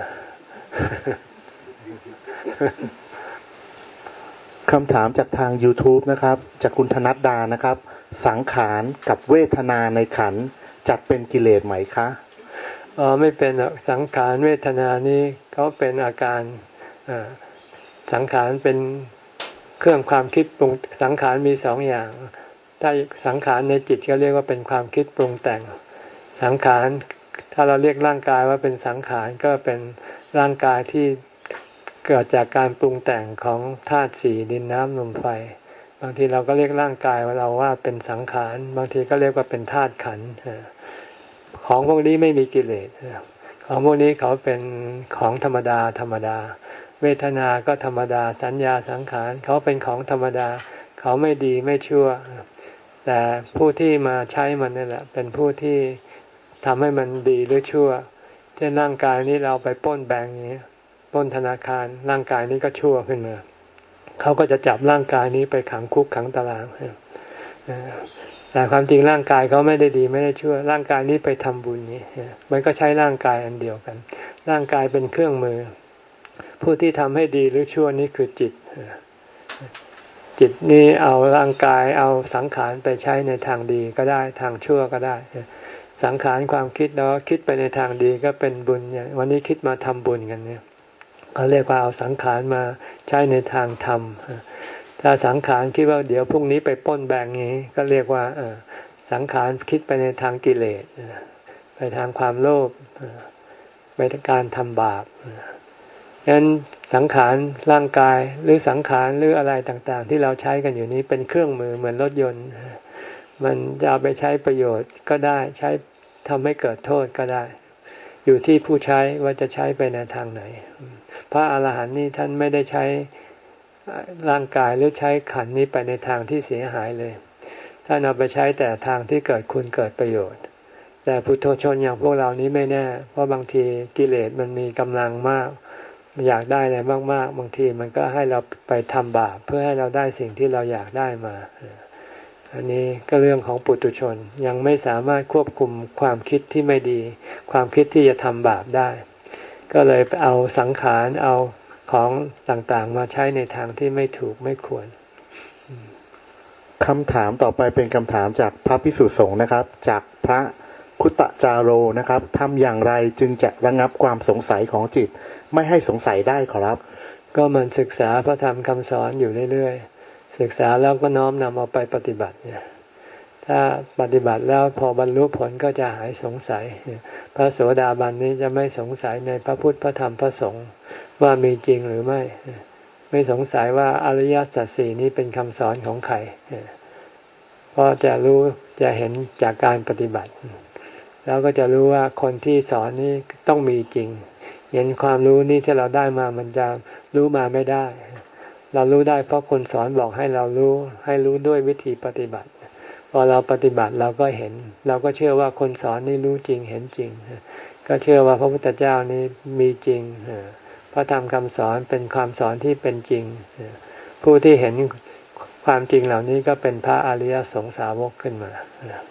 คำถามจากทาง YouTube นะครับจากคุณธนัดดานะครับสังขารกับเวทนาในขันธ์จัดเป็นกิเลสไหมคะอ๋อไม่เป็นสังขารเวทนานี้เขาเป็นอาการสังขารเป็นเครื่องความคิดปรุงสังขารมีสองอย่างถ้าสังขารในจิตก็เรียกว่าเป็นความคิดปรุงแต่งสังขารถ้าเราเรียกร่างกายว่าเป็นสังขารก็เป็นร่างกายที่เกิดจากการปรุงแต่งของธาตุสี่ดินน้ำลมไฟบางทีเราก็เรียกร่างกายว่าเราว่าเป็นสังขารบางทีก็เรียกว่าเป็นธาตุขันธ์ของพวกนี้ไม่มีกิเลสของพวกนี้เขาเป็นของธรรมดาธรรมดาเวทนาก็ธรรมดาสัญญาสังขารเขาเป็นของธรรมดาเขาไม่ดีไม่ชั่วแต่ผู้ที่มาใช้มันนี่แหละเป็นผู้ที่ทำให้มันดีหรือชั่วเช่นร่างกายนี้เราไปปล้นแบงก์นี้ปล้นธนาคารร่างกายนี้ก็ชั่วขึ้นมาเขาก็จะจับร่างกายนี้ไปขังคุกขังตารางแต่ความจริงร่างกายเขาไม่ได้ดีไม่ได้ชั่วร่างกายนี้ไปทำบุญนี้มันก็ใช้ร่างกายอันเดียวกันร่างกายเป็นเครื่องมือผู้ที่ทำให้ดีหรือชั่วนี้คือจิตจิตนี้เอาร่างกายเอาสังขารไปใช้ในทางดีก็ได้ทางชั่วก็ได้สังขารความคิดแล้วคิดไปในทางดีก็เป็นบุญอย่างวันนี้คิดมาทำบุญกันเนี่ยเขาเรียกว่าเอาสังขารมาใช้ในทางธรรมถ้าสังขารคิดว่าเดี๋ยวพรุ่งนี้ไปปล้นแบงก์นี้ก็เรียกว่าสังขารคิดไปในทางกิเลสไปทางความโลภไปทางการทำบาปฉะนั้นสังขารร่างกายหรือสังขารหรืออะไรต่างๆที่เราใช้กันอยู่นี้เป็นเครื่องมือเหมือนรถยนต์มันจะเอาไปใช้ประโยชน์ก็ได้ใช้ทำให้เกิดโทษก็ได้อยู่ที่ผู้ใช้ว่าจะใช้ไปในทางไหนพระอรหันต์นี่ท่านไม่ได้ใช้ร่างกายหรือใช้ขันธ์นี้ไปในทางที่เสียหายเลยท่านเอาไปใช้แต่ทางที่เกิดคุณเกิดประโยชน์แต่ปุถุชนอย่างพวกเรานี้ไม่แน่เพราะบางทีกิเลสมันมีกำลังมากอยากได้อะไรมากๆบางทีมันก็ให้เราไปทำบาปเพื่อให้เราได้สิ่งที่เราอยากได้มาอันนี้ก็เรื่องของปุถุชนยังไม่สามารถควบคุมความคิดที่ไม่ดีความคิดที่จะทำบาปได้ก็เลยเอาสังขารเอาของต่างๆมาใช้ในทางที่ไม่ถูกไม่ควรคำถามต่อไปเป็นคำถามจากพระภิกษุสงฆ์นะครับจากพระคุตจาโรนะครับทำอย่างไรจึงจะระงับความสงสัยของจิตไม่ให้สงสัยได้ขอรับก็มันศึกษาพระธรรมคำสอนอยู่เรื่อยๆศึกษาแล้วก็น้อมนำเอาไปปฏิบัติเนี่ยถ้าปฏิบัติแล้วพอบรรลุผลก็จะหายสงสัยพระโสดาบันนี้จะไม่สงสัยในพระพุทธพระธรรมพระสงฆ์ว่ามีจริงหรือไม่ไม่สงสัยว่าอริยสัจสี่นี้เป็นคำสอนของใครเพราะจะรู้จะเห็นจากการปฏิบัติแล้วก็จะรู้ว่าคนที่สอนนี้ต้องมีจริงเห็นความรู้นี้ที่เราได้มามันจะรู้มาไม่ได้เรารู้ได้เพราะคนสอนบอกให้เรารู้ให้รู้ด้วยวิธีปฏิบัติพอเราปฏิบัติเราก็เห็นเราก็เชื่อว่าคนสอนนี่รู้จริงเห็นจริงก็เชื่อว่าพระพุทธเจ้านี้มีจริงพระธรรมคำสอนเป็นความสอนที่เป็นจริงผู้ที่เห็นความจริงเหล่านี้ก็เป็นพระอริยสงสาวกขึ้นมา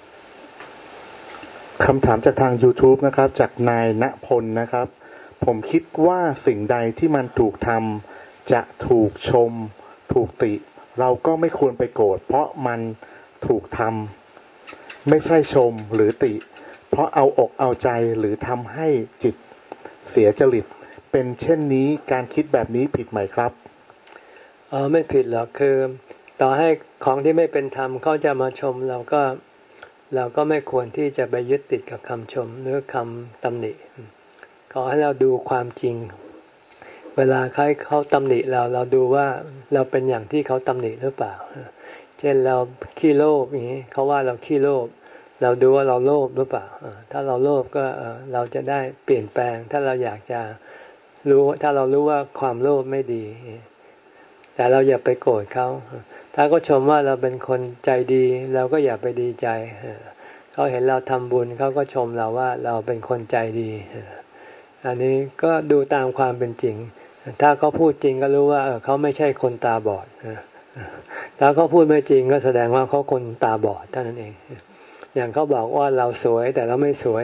คำถามจากทาง YouTube นะครับจากนายณพลนะครับผมคิดว่าสิ่งใดที่มันถูกทำจะถูกชมถูกติเราก็ไม่ควรไปโกรธเพราะมันถูกทำไม่ใช่ชมหรือติเพราะเอาอกเอาใจหรือทำให้จิตเสียจริตเป็นเช่นนี้การคิดแบบนี้ผิดไหมครับอ๋อไม่ผิดหรอกคือต่อให้ของที่ไม่เป็นธรรมเขาจะมาชมเราก็เราก็ไม่ควรที่จะไปยึดติดกับคำชมหรือคำตำหนิขอให้เราดูความจริงเวลาใครเขาตำหนิเราเราดูว่าเราเป็นอย่างที่เขาตำหนิหรือเปล่าเช่นเราขี้โลภอย่างนี้เขาว่าเราขี้โลภเราดูว่าเราโลภหรือเปล่าถ้าเราโลภก็เราจะได้เปลี่ยนแปลงถ้าเราอยากจะรู้ถ้าเรารู้ว่าความโลภไม่ดีแต่เราอย่าไปโกรธเขาถ้าเขาชมว่าเราเป็นคนใจดีเราก็อย่าไปดีใจเขาเห็นเราทำบุญเขาก็ชมเราว่าเราเป็นคนใจดีอันนี้ก็ดูตามความเป็นจริงถ้าเขาพูดจริงก็รู้ว่าเขาไม่ใช่คนตาบอดถ้าเขาพูดไม่จริงก็แสดงว่าเขาคนตาบอดเท่านั้นเองอย่างเขาบอกว่าเราสวยแต่เราไม่สวย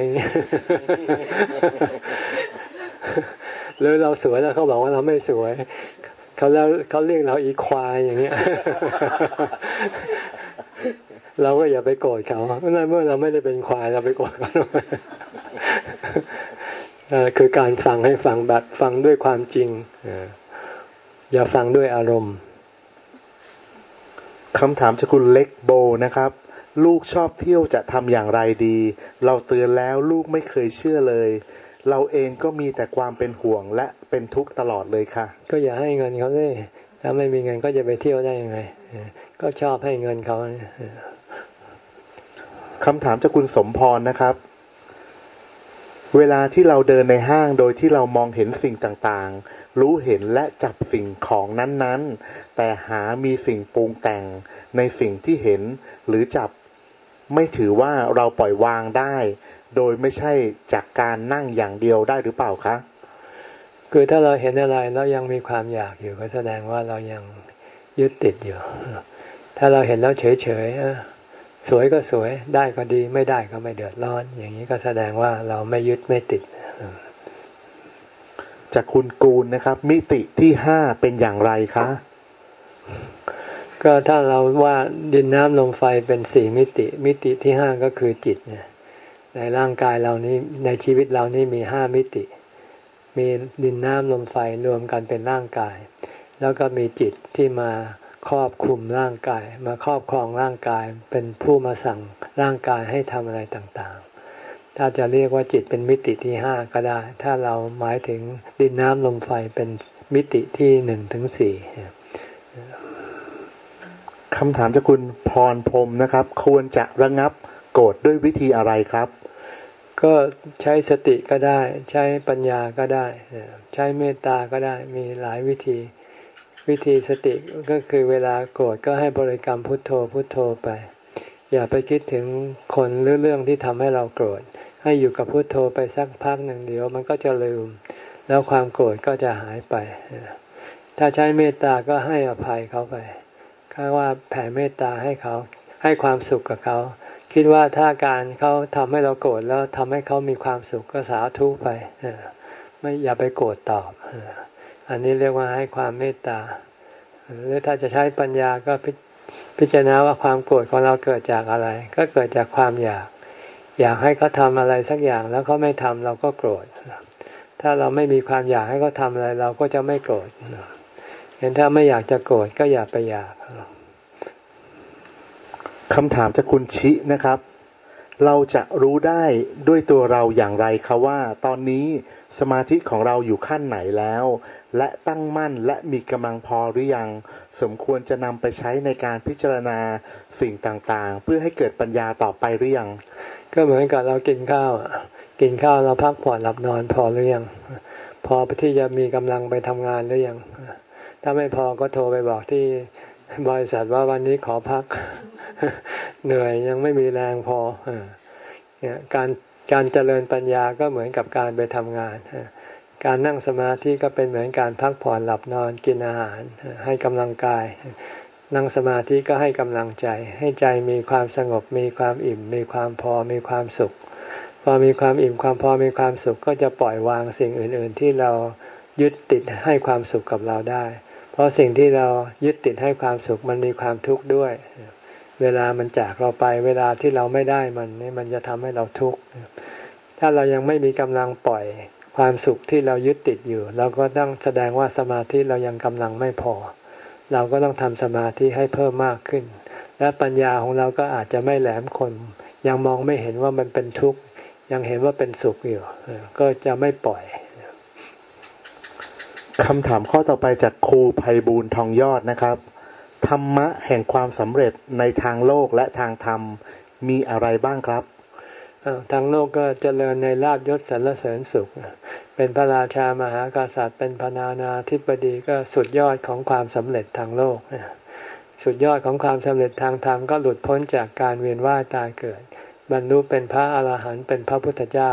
หรือเราสวยแล้วเขาบอกว่าเราไม่สวยเขาแล้วเขาเรียกเราอีควายอย่างเงี้ยเราก็อย่าไปโกรธเขาเพราะนั้นเมื่อเราไม่ได้เป็นควายเราไปโกรธเขาคือการฟังให้ฟังแบบฟังด้วยความจริงอย่าฟังด้วยอารมณ์คำถามจากคุณเล็กโบนะครับลูกชอบเที่ยวจะทำอย่างไรดีเราเตือนแล้วลูกไม่เคยเชื่อเลยเราเองก็มีแต่ความเป็นห่วงและเป็นทุกข์ตลอดเลยค่ะก็อย่าให้เงินเขาเลยถ้าไม่มีเงินก็จะไปเที่ยวได้ยังไงก็ชอบให้เงินเขาคำถามจากคุณสมพรนะครับเวลาที่เราเดินในห้างโดยที่เรามองเห็นสิ่งต่างๆรู้เห็นและจับสิ่งของนั้นๆแต่หามีสิ่งปรุงแต่งในสิ่งที่เห็นหรือจับไม่ถือว่าเราปล่อยวางได้โดยไม่ใช่จากการนั่งอย่างเดียวได้หรือเปล่าคะคือถ้าเราเห็นอะไรแล้วยังมีความอยากอยู่ก็แสดงว่าเรายังยึดติดอยู่ถ้าเราเห็นแล้วเฉยๆสวยก็สวยได้ก็ดีไม่ได้ก็ไม่เดือดร้อนอย่างนี้ก็แสดงว่าเราไม่ยึดไม่ติดจากคุณกูลนะครับมิติที่ห้าเป็นอย่างไรคะก็ถ้าเราว่าดินน้ำลมไฟเป็นสี่มิติมิติที่ห้าก็คือจิตเนี่ยในร่างกายเรานี้ในชีวิตเรานี้มีห้ามิติมีดินน้ำลมไฟรวมกันเป็นร่างกายแล้วก็มีจิตที่มาครอบคุมร่างกายมาครอบครองร่างกายเป็นผู้มาสั่งร่างกายให้ทำอะไรต่างๆถ้าจะเรียกว่าจิตเป็นมิติที่ห้าก็ได้ถ้าเราหมายถึงดินน้ำลมไฟเป็นมิติที่หนึ่งถึงสี่คำถามจากคุณพรพรหมนะครับควรจะระงับโกรธด้วยวิธีอะไรครับก็ใช้สติก็ได้ใช้ปัญญาก็ได้ใช้เมตตาก็ได้มีหลายวิธีวิธีสติก็คือเวลาโกรธก็ให้บริกรรมพุทโธพุทโธไปอย่าไปคิดถึงคนหรือเรื่องที่ทำให้เราโกรธให้อยู่กับพุทโธไปสักพักหนึ่งเดียวมันก็จะลืมแล้วความโกรธก็จะหายไปถ้าใช้เมตตาก็ให้อภัยเขาไปแค่ว่าแผ่เมตตาให้เขาให้ความสุขกับเขาคิดว่าถ้าการเขาทำให้เราโกรธแล้วทำให้เขามีความสุขก็สาธุไปไม่อย่าไปโกรธตอบอันนี้เรียกว่าให้ความเมตตาหรือถ้าจะใช้ปัญญาก็พิจารณาว่าความโกรธของเราเกิดจากอะไรก็เกิดจากความอยากอยากให้เขาทำอะไรสักอย่างแล้วเขาไม่ทำเราก็โกรธถ้าเราไม่มีความอยากให้เขาทำอะไรเราก็จะไม่โกรธเห็นถ้าไม่อยากจะโกรธก็อย่าไปอยากคำถามจากคุณชินะครับเราจะรู้ได้ด้วยตัวเราอย่างไรคะว่าตอนนี้สมาธิของเราอยู่ขั้นไหนแล้วและตั้งมั่นและมีกำลังพอหรือยังสมควรจะนำไปใช้ในการพิจารณาสิ่งต่างๆเพื่อให้เกิดปัญญาต่อไปหรือยังก็เหมือนกับเรากินข้าวกินข้าวเราพักผ่อนหลับนอนพอหรือยังพอที่จะมีกำลังไปทำงานหรือยังถ้าไม่พอก็โทรไปบอกที่บริษัทว่าวันนี้ขอพักเหนื่อยยังไม่มีแรงพอเนี่ยการการเจริญปัญญาก็เหมือนกับการไปทำงานการนั่งสมาธิก็เป็นเหมือนการพักผ่อนหลับนอนกินอาหารให้กำลังกายนั่งสมาธิก็ให้กำลังใจให้ใจมีความสงบมีความอิ่มมีความพอมีความสุขพอมีความอิ่มความพอมีความสุขก็จะปล่อยวางสิ่งอื่นๆที่เรายึดติดให้ความสุขกับเราได้เพราะสิ่งที่เรายึดติดให้ความสุขมันมีความทุกข์ด้วยเวลามันจากเราไปเวลาที่เราไม่ได้มันนี่มันจะทำให้เราทุกข์ถ้าเรายังไม่มีกำลังปล่อยความสุขที่เรายึดติดอยู่เราก็ต้องแสดงว่าสมาธิเรายังกำลังไม่พอเราก็ต้องทำสมาธิให้เพิ่มมากขึ้นและปัญญาของเราก็อาจจะไม่แหลมคมยังมองไม่เห็นว่ามันเป็นทุกข์ยังเห็นว่าเป็นสุขอยู่ก็จะไม่ปล่อยคำถามข้อต่อไปจากครูไพบูลย์ทองยอดนะครับธรรมะแห่งความสำเร็จในทางโลกและทางธรรมมีอะไรบ้างครับทางโลกก็เจริญในลาภยศสรรเสริญสุขเป็นพระราชามหากษัตริย์เป็นพระนานาธิบดีก็สุดยอดของความสำเร็จทางโลกสุดยอดของความสำเร็จทางธรรมก็หลุดพ้นจากการเวียนว่ายตายเกิดบรรลุเป็นพระอรหันต์เป็นพระพุทธเจ้า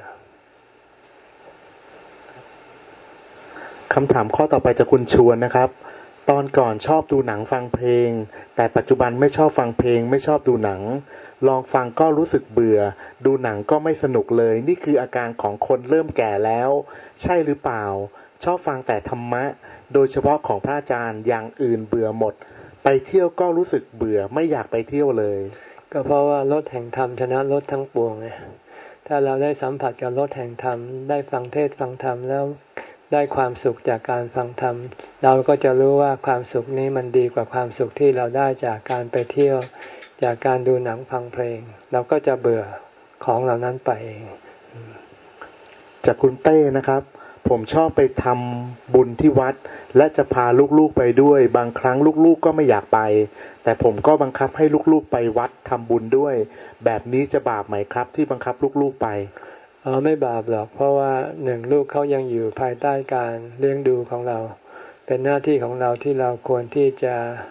คำถามข้อต่อไปจากคุณชวนนะครับตอนก่อนชอบดูหนังฟังเพลงแต่ปัจจุบันไม่ชอบฟังเพลงไม่ชอบดูหนังลองฟังก็รู้สึกเบื่อดูหนังก็ไม่สนุกเลยนี่คืออาการของคนเริ่มแก่แล้วใช่หรือเปล่าชอบฟังแต่ธรรมะโดยเฉพาะของพระอาจารย์อย่างอื่นเบื่อหมดไปเที่ยวก็รู้สึกเบื่อไม่อยากไปเที่ยวเลยก็เพราะว่ารสแห่งธรรมชนะรสทั้งปวงไงถ้าเราได้สัมผัสกับรสแห่งธรรมได้ฟังเทศน์ฟังธรรมแล้วได้ความสุขจากการฟังธรรมเราก็จะรู้ว่าความสุขนี้มันดีกว่าความสุขที่เราได้จากการไปเที่ยวจากการดูหนังฟังเพลงเราก็จะเบื่อของเหล่านั้นไปเองจากคุณเต้นะครับผมชอบไปทำบุญที่วัดและจะพาลูกๆไปด้วยบางครั้งลูกๆก็ไม่อยากไปแต่ผมก็บังคับให้ลูกๆไปวัดทำบุญด้วยแบบนี้จะบาปไหมครับที่บังคับลูกๆไปอ๋อไม่บาปหรอกเพราะว่าหนึ่งลูกเขายังอยู่ภายใต้การเลี้ยงดูของเราเป็นหน้าที่ของเราที่เราควรที่จะ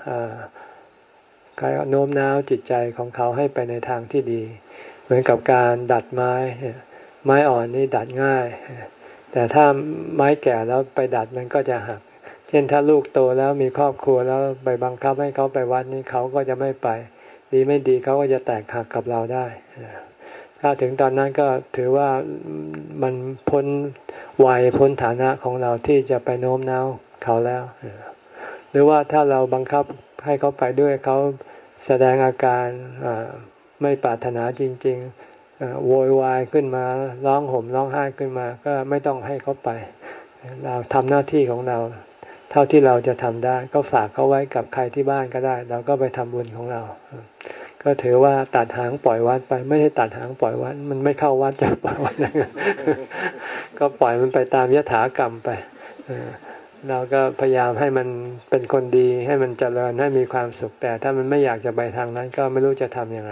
โน้มน้าวจิตใจของเขาให้ไปในทางที่ดีเหมือนกับการดัดไม้ไม้อ่อนนี่ดัดง่ายแต่ถ้าไม้แก่แล้วไปดัดมันก็จะหักเช่นถ้าลูกโตแล้วมีครอบครัวแล้วไปบังคับให้เขาไปวัดนี่เขาก็จะไม่ไปดีไม่ดีเขาก็จะแตกหักกับเราได้ถ้าถึงตอนนั้นก็ถือว่ามันพ้นวัยพ้นฐานะของเราที่จะไปโน้มน้าวเขาแล้วหรือว่าถ้าเราบังคับให้เขาไปด้วยเขาแสดงอาการไม่ปรารถนาจริงๆโวยวายขึ้นมาร้องห่มร้องไห้ขึ้นมาก็ไม่ต้องให้เขาไปเราทำหน้าที่ของเราเท่าที่เราจะทำได้ก็ฝากเขาไว้กับใครที่บ้านก็ได้เราก็ไปทำบุญของเราก็ถือว่าตัดหางปล่อยวัดไปไม่ใช่ตัดหางปล่อยวัดมันไม่เข้าวัดจะปล่อยวัดก็ปล่อยมันไปตามยถากรรมไปเราก็พยายามให้มันเป็นคนดีให้มันเจริญให้มีความสุขแต่ถ้ามันไม่อยากจะไปทางนั้นก็ไม่รู้จะทำอย่างไร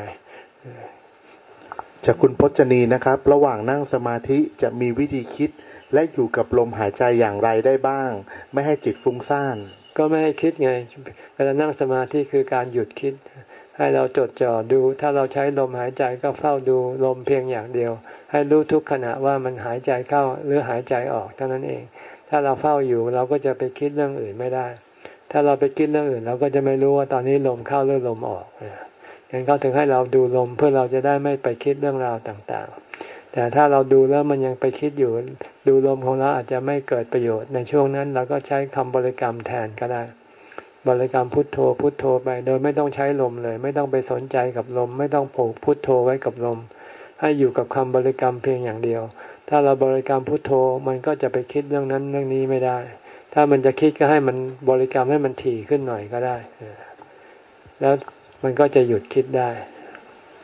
จากคุณพจนีนะครับระหว่างนั่งสมาธิจะมีวิธีคิดและอยู่กับลมหายใจอย่างไรได้บ้างไม่ให้จิตฟุ้งซ่านก็ไม่ให้คิดไงเวลานั่งสมาธิคือการหยุดคิดให้เราจดจ่อดูถ้าเราใช้ลมหายใจก็เฝ้าดูลมเพียงอย่างเดียวให้รู้ทุกขณะว่ามันหายใจเข้าหรือหายใจออกเท่านั้นเองถ้าเราเฝ้าอยู่เราก็จะไปคิดเรื่องอื่นไม่ได้ถ้าเราไปคิดเรื่องอื่นเราก็จะไม่รู้ว่าตอนนี้ลมเข้าหรือลมออกงั้นเขาถึงให้เราดูลมเพื่อเราจะได้ไม่ไปคิดเรื่องราวต่างๆแต่ถ้าเราดูแล้วมันยังไปคิดอยู่ดูลมของเราอาจจะไม่เกิดประโยชน์ในช่วงนั้นเราก็ใช้คำบริกรรมแทนก็ได้บริกรรมพุทโธพุทโธไปโดยไม่ต้องใช้ลมเลยไม่ต้องไปสนใจกับลมไม่ต้องผูกพุทโธไว้กับลมให้อยู่กับคำบริกรรมเพียงอย่างเดียวถ้าเราบริกรรมพุทโธมันก็จะไปคิดเรื่องนั้นเรื่องนี้ไม่ได้ถ้ามันจะคิดก็ให้มันบริกรรมให้มันถี่ขึ้นหน่อยก็ได้แล้วมันก็จะหยุดคิดได้ค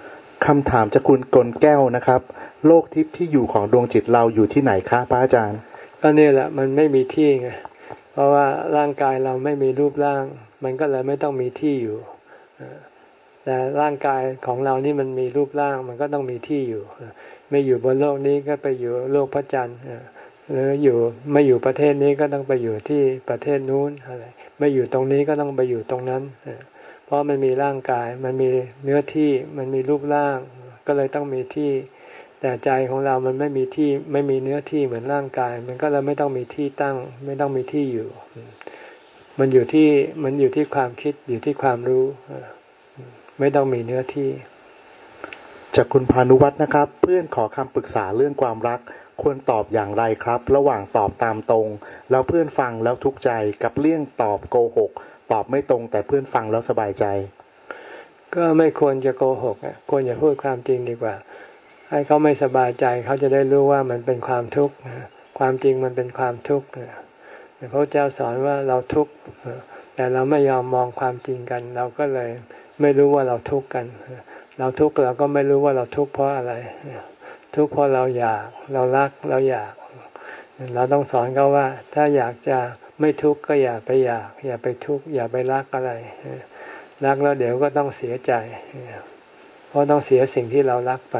ำถามจากคุณกลแก้วนะครับโลกทิพย์ที่อยู่ของดวงจิตเราอยู่ที่ไหนคะพระอาจารย์ก็นี่แหละมันไม่มีที่ไงเพราะว่าร่างกายเราไม่มีรูปร่างมันก็เลยไม่ต้องมีที่อยู่แต่ร่างกายของเรานี่มันมีรูปร่างมันก็ต้องมีที่อยู่ไม่อยู่บนโลกนี้ก็ไปอยู่โลกพระจันทร์หรืออยู่ไม่อยู่ประเทศนี้ก็ต้องไปอยู่ที่ประเทศนู้นอะไรไม่อยู่ตรงนี้ก็ต้องไปอยู่ตรงนั้นเพราะมันมีร่างกายมันมีเนื้อที่มันมีรูปร่างก็เลยต้องมีที่แต่ใจของเรามันไม่มีที่ไม่มีเนื้อที่เหมือนร่างกายมันก็เลยไม่ต้องมีที่ตั้งไม่ต้องมีที่อยู่มันอยู่ที่มันอยู่ที่ความคิดอยู่ที่ความรู้ไม่ต้องมีเนื้อที่จากคุณพานุวัฒน์นะครับเพื่อนขอคำปรึกษาเรื่องความรักควรตอบอย่างไรครับระหว่างตอบตามตรงแล้วเพื่อนฟังแล้วทุกข์ใจกับเลี่ยงตอบโกหกตอบไม่ตรงแต่เพื่อนฟังแล้วสบายใจก็ไม่ควรจะโกหกอ่ะควรจะพูดความจริงดีกว่าให้เขาไม่สบายใจเขาจะได้รู้ว่ามันเป็นความทุกข์ความจริงมันเป็นความทุกข์พระเจ้าสอนว่าเราทุกข์แต่เราไม่ยอมมองความจริงกันเราก็เลยไม่รู้ว่าเราทุกข์กันเราทุกข์เราก็ไม่รู้ว่าเราทุกข์เพราะอะไรทุกข์เพราะเราอยากเรารักเราอยากเราต้องสอนเขาว่าถ้าอยากจะไม่ทุกข์ก็อย่าไปอยากอย่าไปทุกข์อย่าไปรักอะไรรักแล้วเดี๋ยวก็ต้องเสียใจเพราะต้องเสียสิ่งที่เรารักไป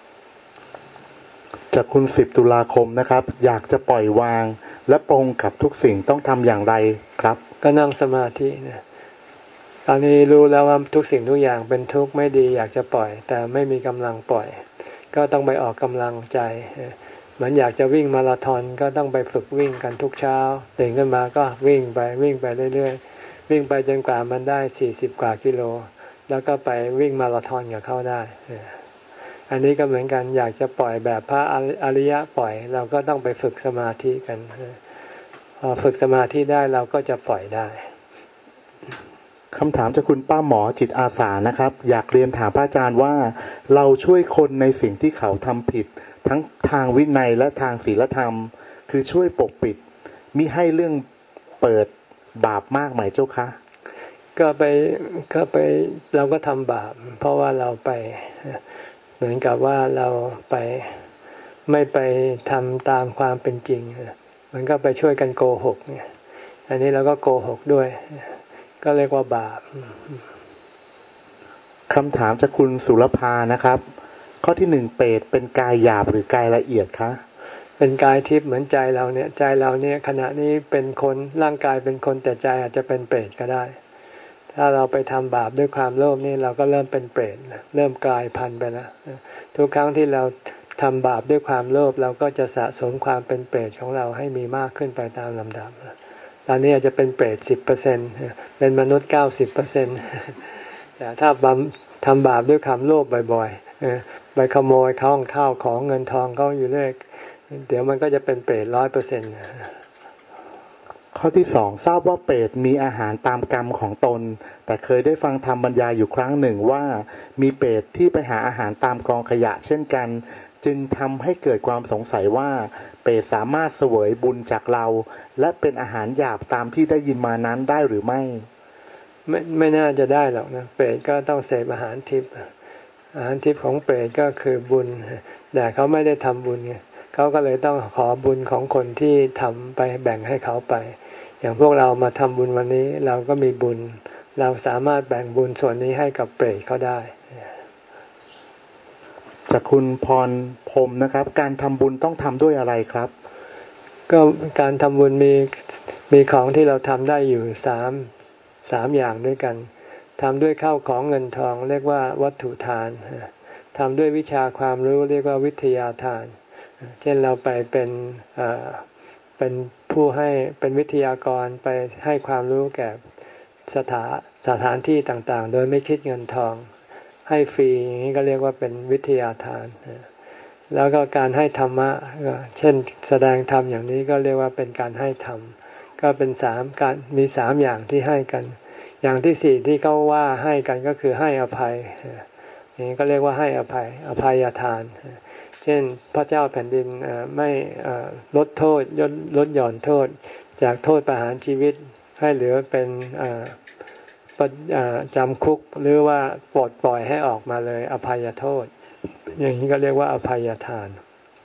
จากคุณสิบตุลาคมนะครับอยากจะปล่อยวางและปรงกับทุกสิ่งต้องทำอย่างไรครับก็นั่งสมาธินะตอนนี้รู้แล้วว่าทุกสิ่งทุกอย่างเป็นทุกข์ไม่ดีอยากจะปล่อยแต่ไม่มีกำลังปล่อยก็ต้องไปออกกำลังใจเหมือนอยากจะวิ่งมาราธอนก็ต้องไปฝึกวิ่งกันทุกเช้าตื่นขึ้นมาก็วิ่งไปวิ่งไปเรื่อยๆวิ่งไปจนกว่ามันได้สี่สิบกว่ากิโลแล้วก็ไปวิ่งมาราธอนกับเขาได้อันนี้ก็เหมือนกันอยากจะปล่อยแบบพระอริยะปล่อยเราก็ต้องไปฝึกสมาธิกันพอฝึกสมาธิได้เราก็จะปล่อยได้คำถามจากคุณป้าหมอจิตอาสานะครับอยากเรียนถามพระอาจารย์ว่าเราช่วยคนในสิ่งที่เขาทำผิดทั้งทางวินัยและทางศีลธรรมคือช่วยปกปิดมิให้เรื่องเปิดบาปมากไหมเจ้าคะก็ไปก็ไปเราก็ทำบาปเพราะว่าเราไปเหมือนกับว่าเราไปไม่ไปทำตามความเป็นจริงมันก็ไปช่วยกันโกหกเนี่ยอันนี้เราก็โกหกด้วยก็เรียกว่าบาปคำถามจากคุณสุรภานะครับข้อที่หนึ่งเปรตเป็นกายหยาบหรือกายละเอียดคะเป็นกายทิพย์เหมือนใจเราเนี่ยใจเราเนี่ยขณะนี้เป็นคนร่างกายเป็นคนแต่ใจอาจจะเป็นเปรตก็ได้ถ้าเราไปทำบาปด้วยความโลภนี่เราก็เริ่มเป็นเปรตเริ่มกลายพันธุ์ไปแล้วทุกครั้งที่เราทำบาปด้วยความโลภเราก็จะสะสมความเป็นเปรตของเราให้มีมากขึ้นไปตามลำดับตอนนี้อาจจะเป็นเปรตสิบเปอร์เซ็นต์เป็นมนุษย์เก้าสิบเปอร์เซ็นต์แต่ถ้าบำทำบาปด้วยความโลภบ่อยๆไปขโมยข้าวข้าวของเงินทองเขาอยู่เรื่อยเดี๋ยวมันก็จะเป็นเปรตร้อยเปอร์เซ็นต์ข้อที่สองทราบว่าเปรตมีอาหารตามกรรมของตนแต่เคยได้ฟังธรรมบรรยายอยู่ครั้งหนึ่งว่ามีเปรตที่ไปหาอาหารตามกองขยะเช่นกันจึงทำให้เกิดความสงสัยว่าเปรตสามารถเสวยบุญจากเราและเป็นอาหารหยาบตามที่ได้ยินมานั้นได้หรือไม่ไม่ไม่น่าจะได้หรอกนะเปรตก็ต้องเสพอาหารทิพย์อาหารทิพย์ของเปรตก็คือบุญแต่เขาไม่ได้ทำบุญไงเขาก็เลยต้องขอบุญของคนที่ทำไปแบ่งให้เขาไปอย่างพวกเรามาทำบุญวันนี้เราก็มีบุญเราสามารถแบ่งบุญส่วนนี้ให้กับเปรตเขาได้จากคุณพรพรมนะครับการทำบุญต้องทำด้วยอะไรครับก็การทำบุญมีมีของที่เราทำได้อยู่สามสามอย่างด้วยกันทำด้วยข้าวของเงินทองเรียกว่าวัตถุทานทำด้วยวิชาความรู้เรียกว่าวิทยาทานเช่นเราไปเป็นเป็นผู้ให้เป็นวิทยากรไปให้ความรู้แก่สถาสถานที่ต่างๆโดยไม่คิดเงินทองให้ฟรีอย่างนี้ก็เรียกว่าเป็นวิทยาทานแล้วก็การให้ธรรมะเช่นแสดงธรรมอย่างนี้ก็เรียกว่าเป็นการให้ธรรมก็เป็นสามการมีสามอย่างที่ให้กันอย่างที่สี่ที่เขาว่าให้กันก็คือให้อภัยอย่างนี้ก็เรียกว่าให้อภัยอภัยทานเช่นพระเจ้าแผ่นดินไม่ลดโทษลดหย่อนโทษจากโทษประหารชีวิตให้เหลือเป็นจำคุกหรือว่าปลดปล่อยให้ออกมาเลยอภัยโทษอย่างนี้ก็เรียกว่าอภัยทาน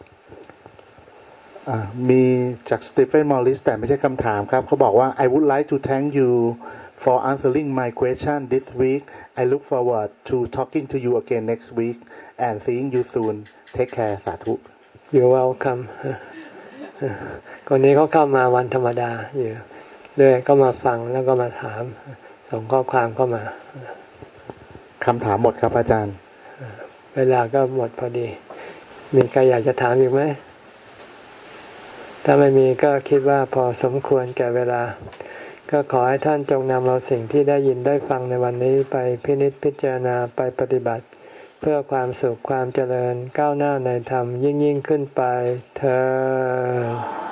มีจากสตีเฟนมอลลิสแต่ไม่ใช่คำถามครับเขาบอกว่า I would like to thank you for answering my question this week. I look forward to talking to you again next week and seeing you soon. Take care. สาธุ You're welcome คนนี้เขาเข้ามาวันธรรมดาอยู่เลยก็มาฟังแล้วก็มาถามส่งข้อความเข้ามาคำถามหมดครับอาจารย์เวลาก็หมดพอดีมีใครอยากจะถามอีกไหมถ้าไม่มีก็คิดว่าพอสมควรแก่เวลาก็ขอให้ท่านจงนำเอาสิ่งที่ได้ยินได้ฟังในวันนี้ไปพินิจพิจารณาไปปฏิบัติเพื่อความสุขความเจริญก้าวหน้าในธรรมยิ่งยิ่งขึ้นไปเธอ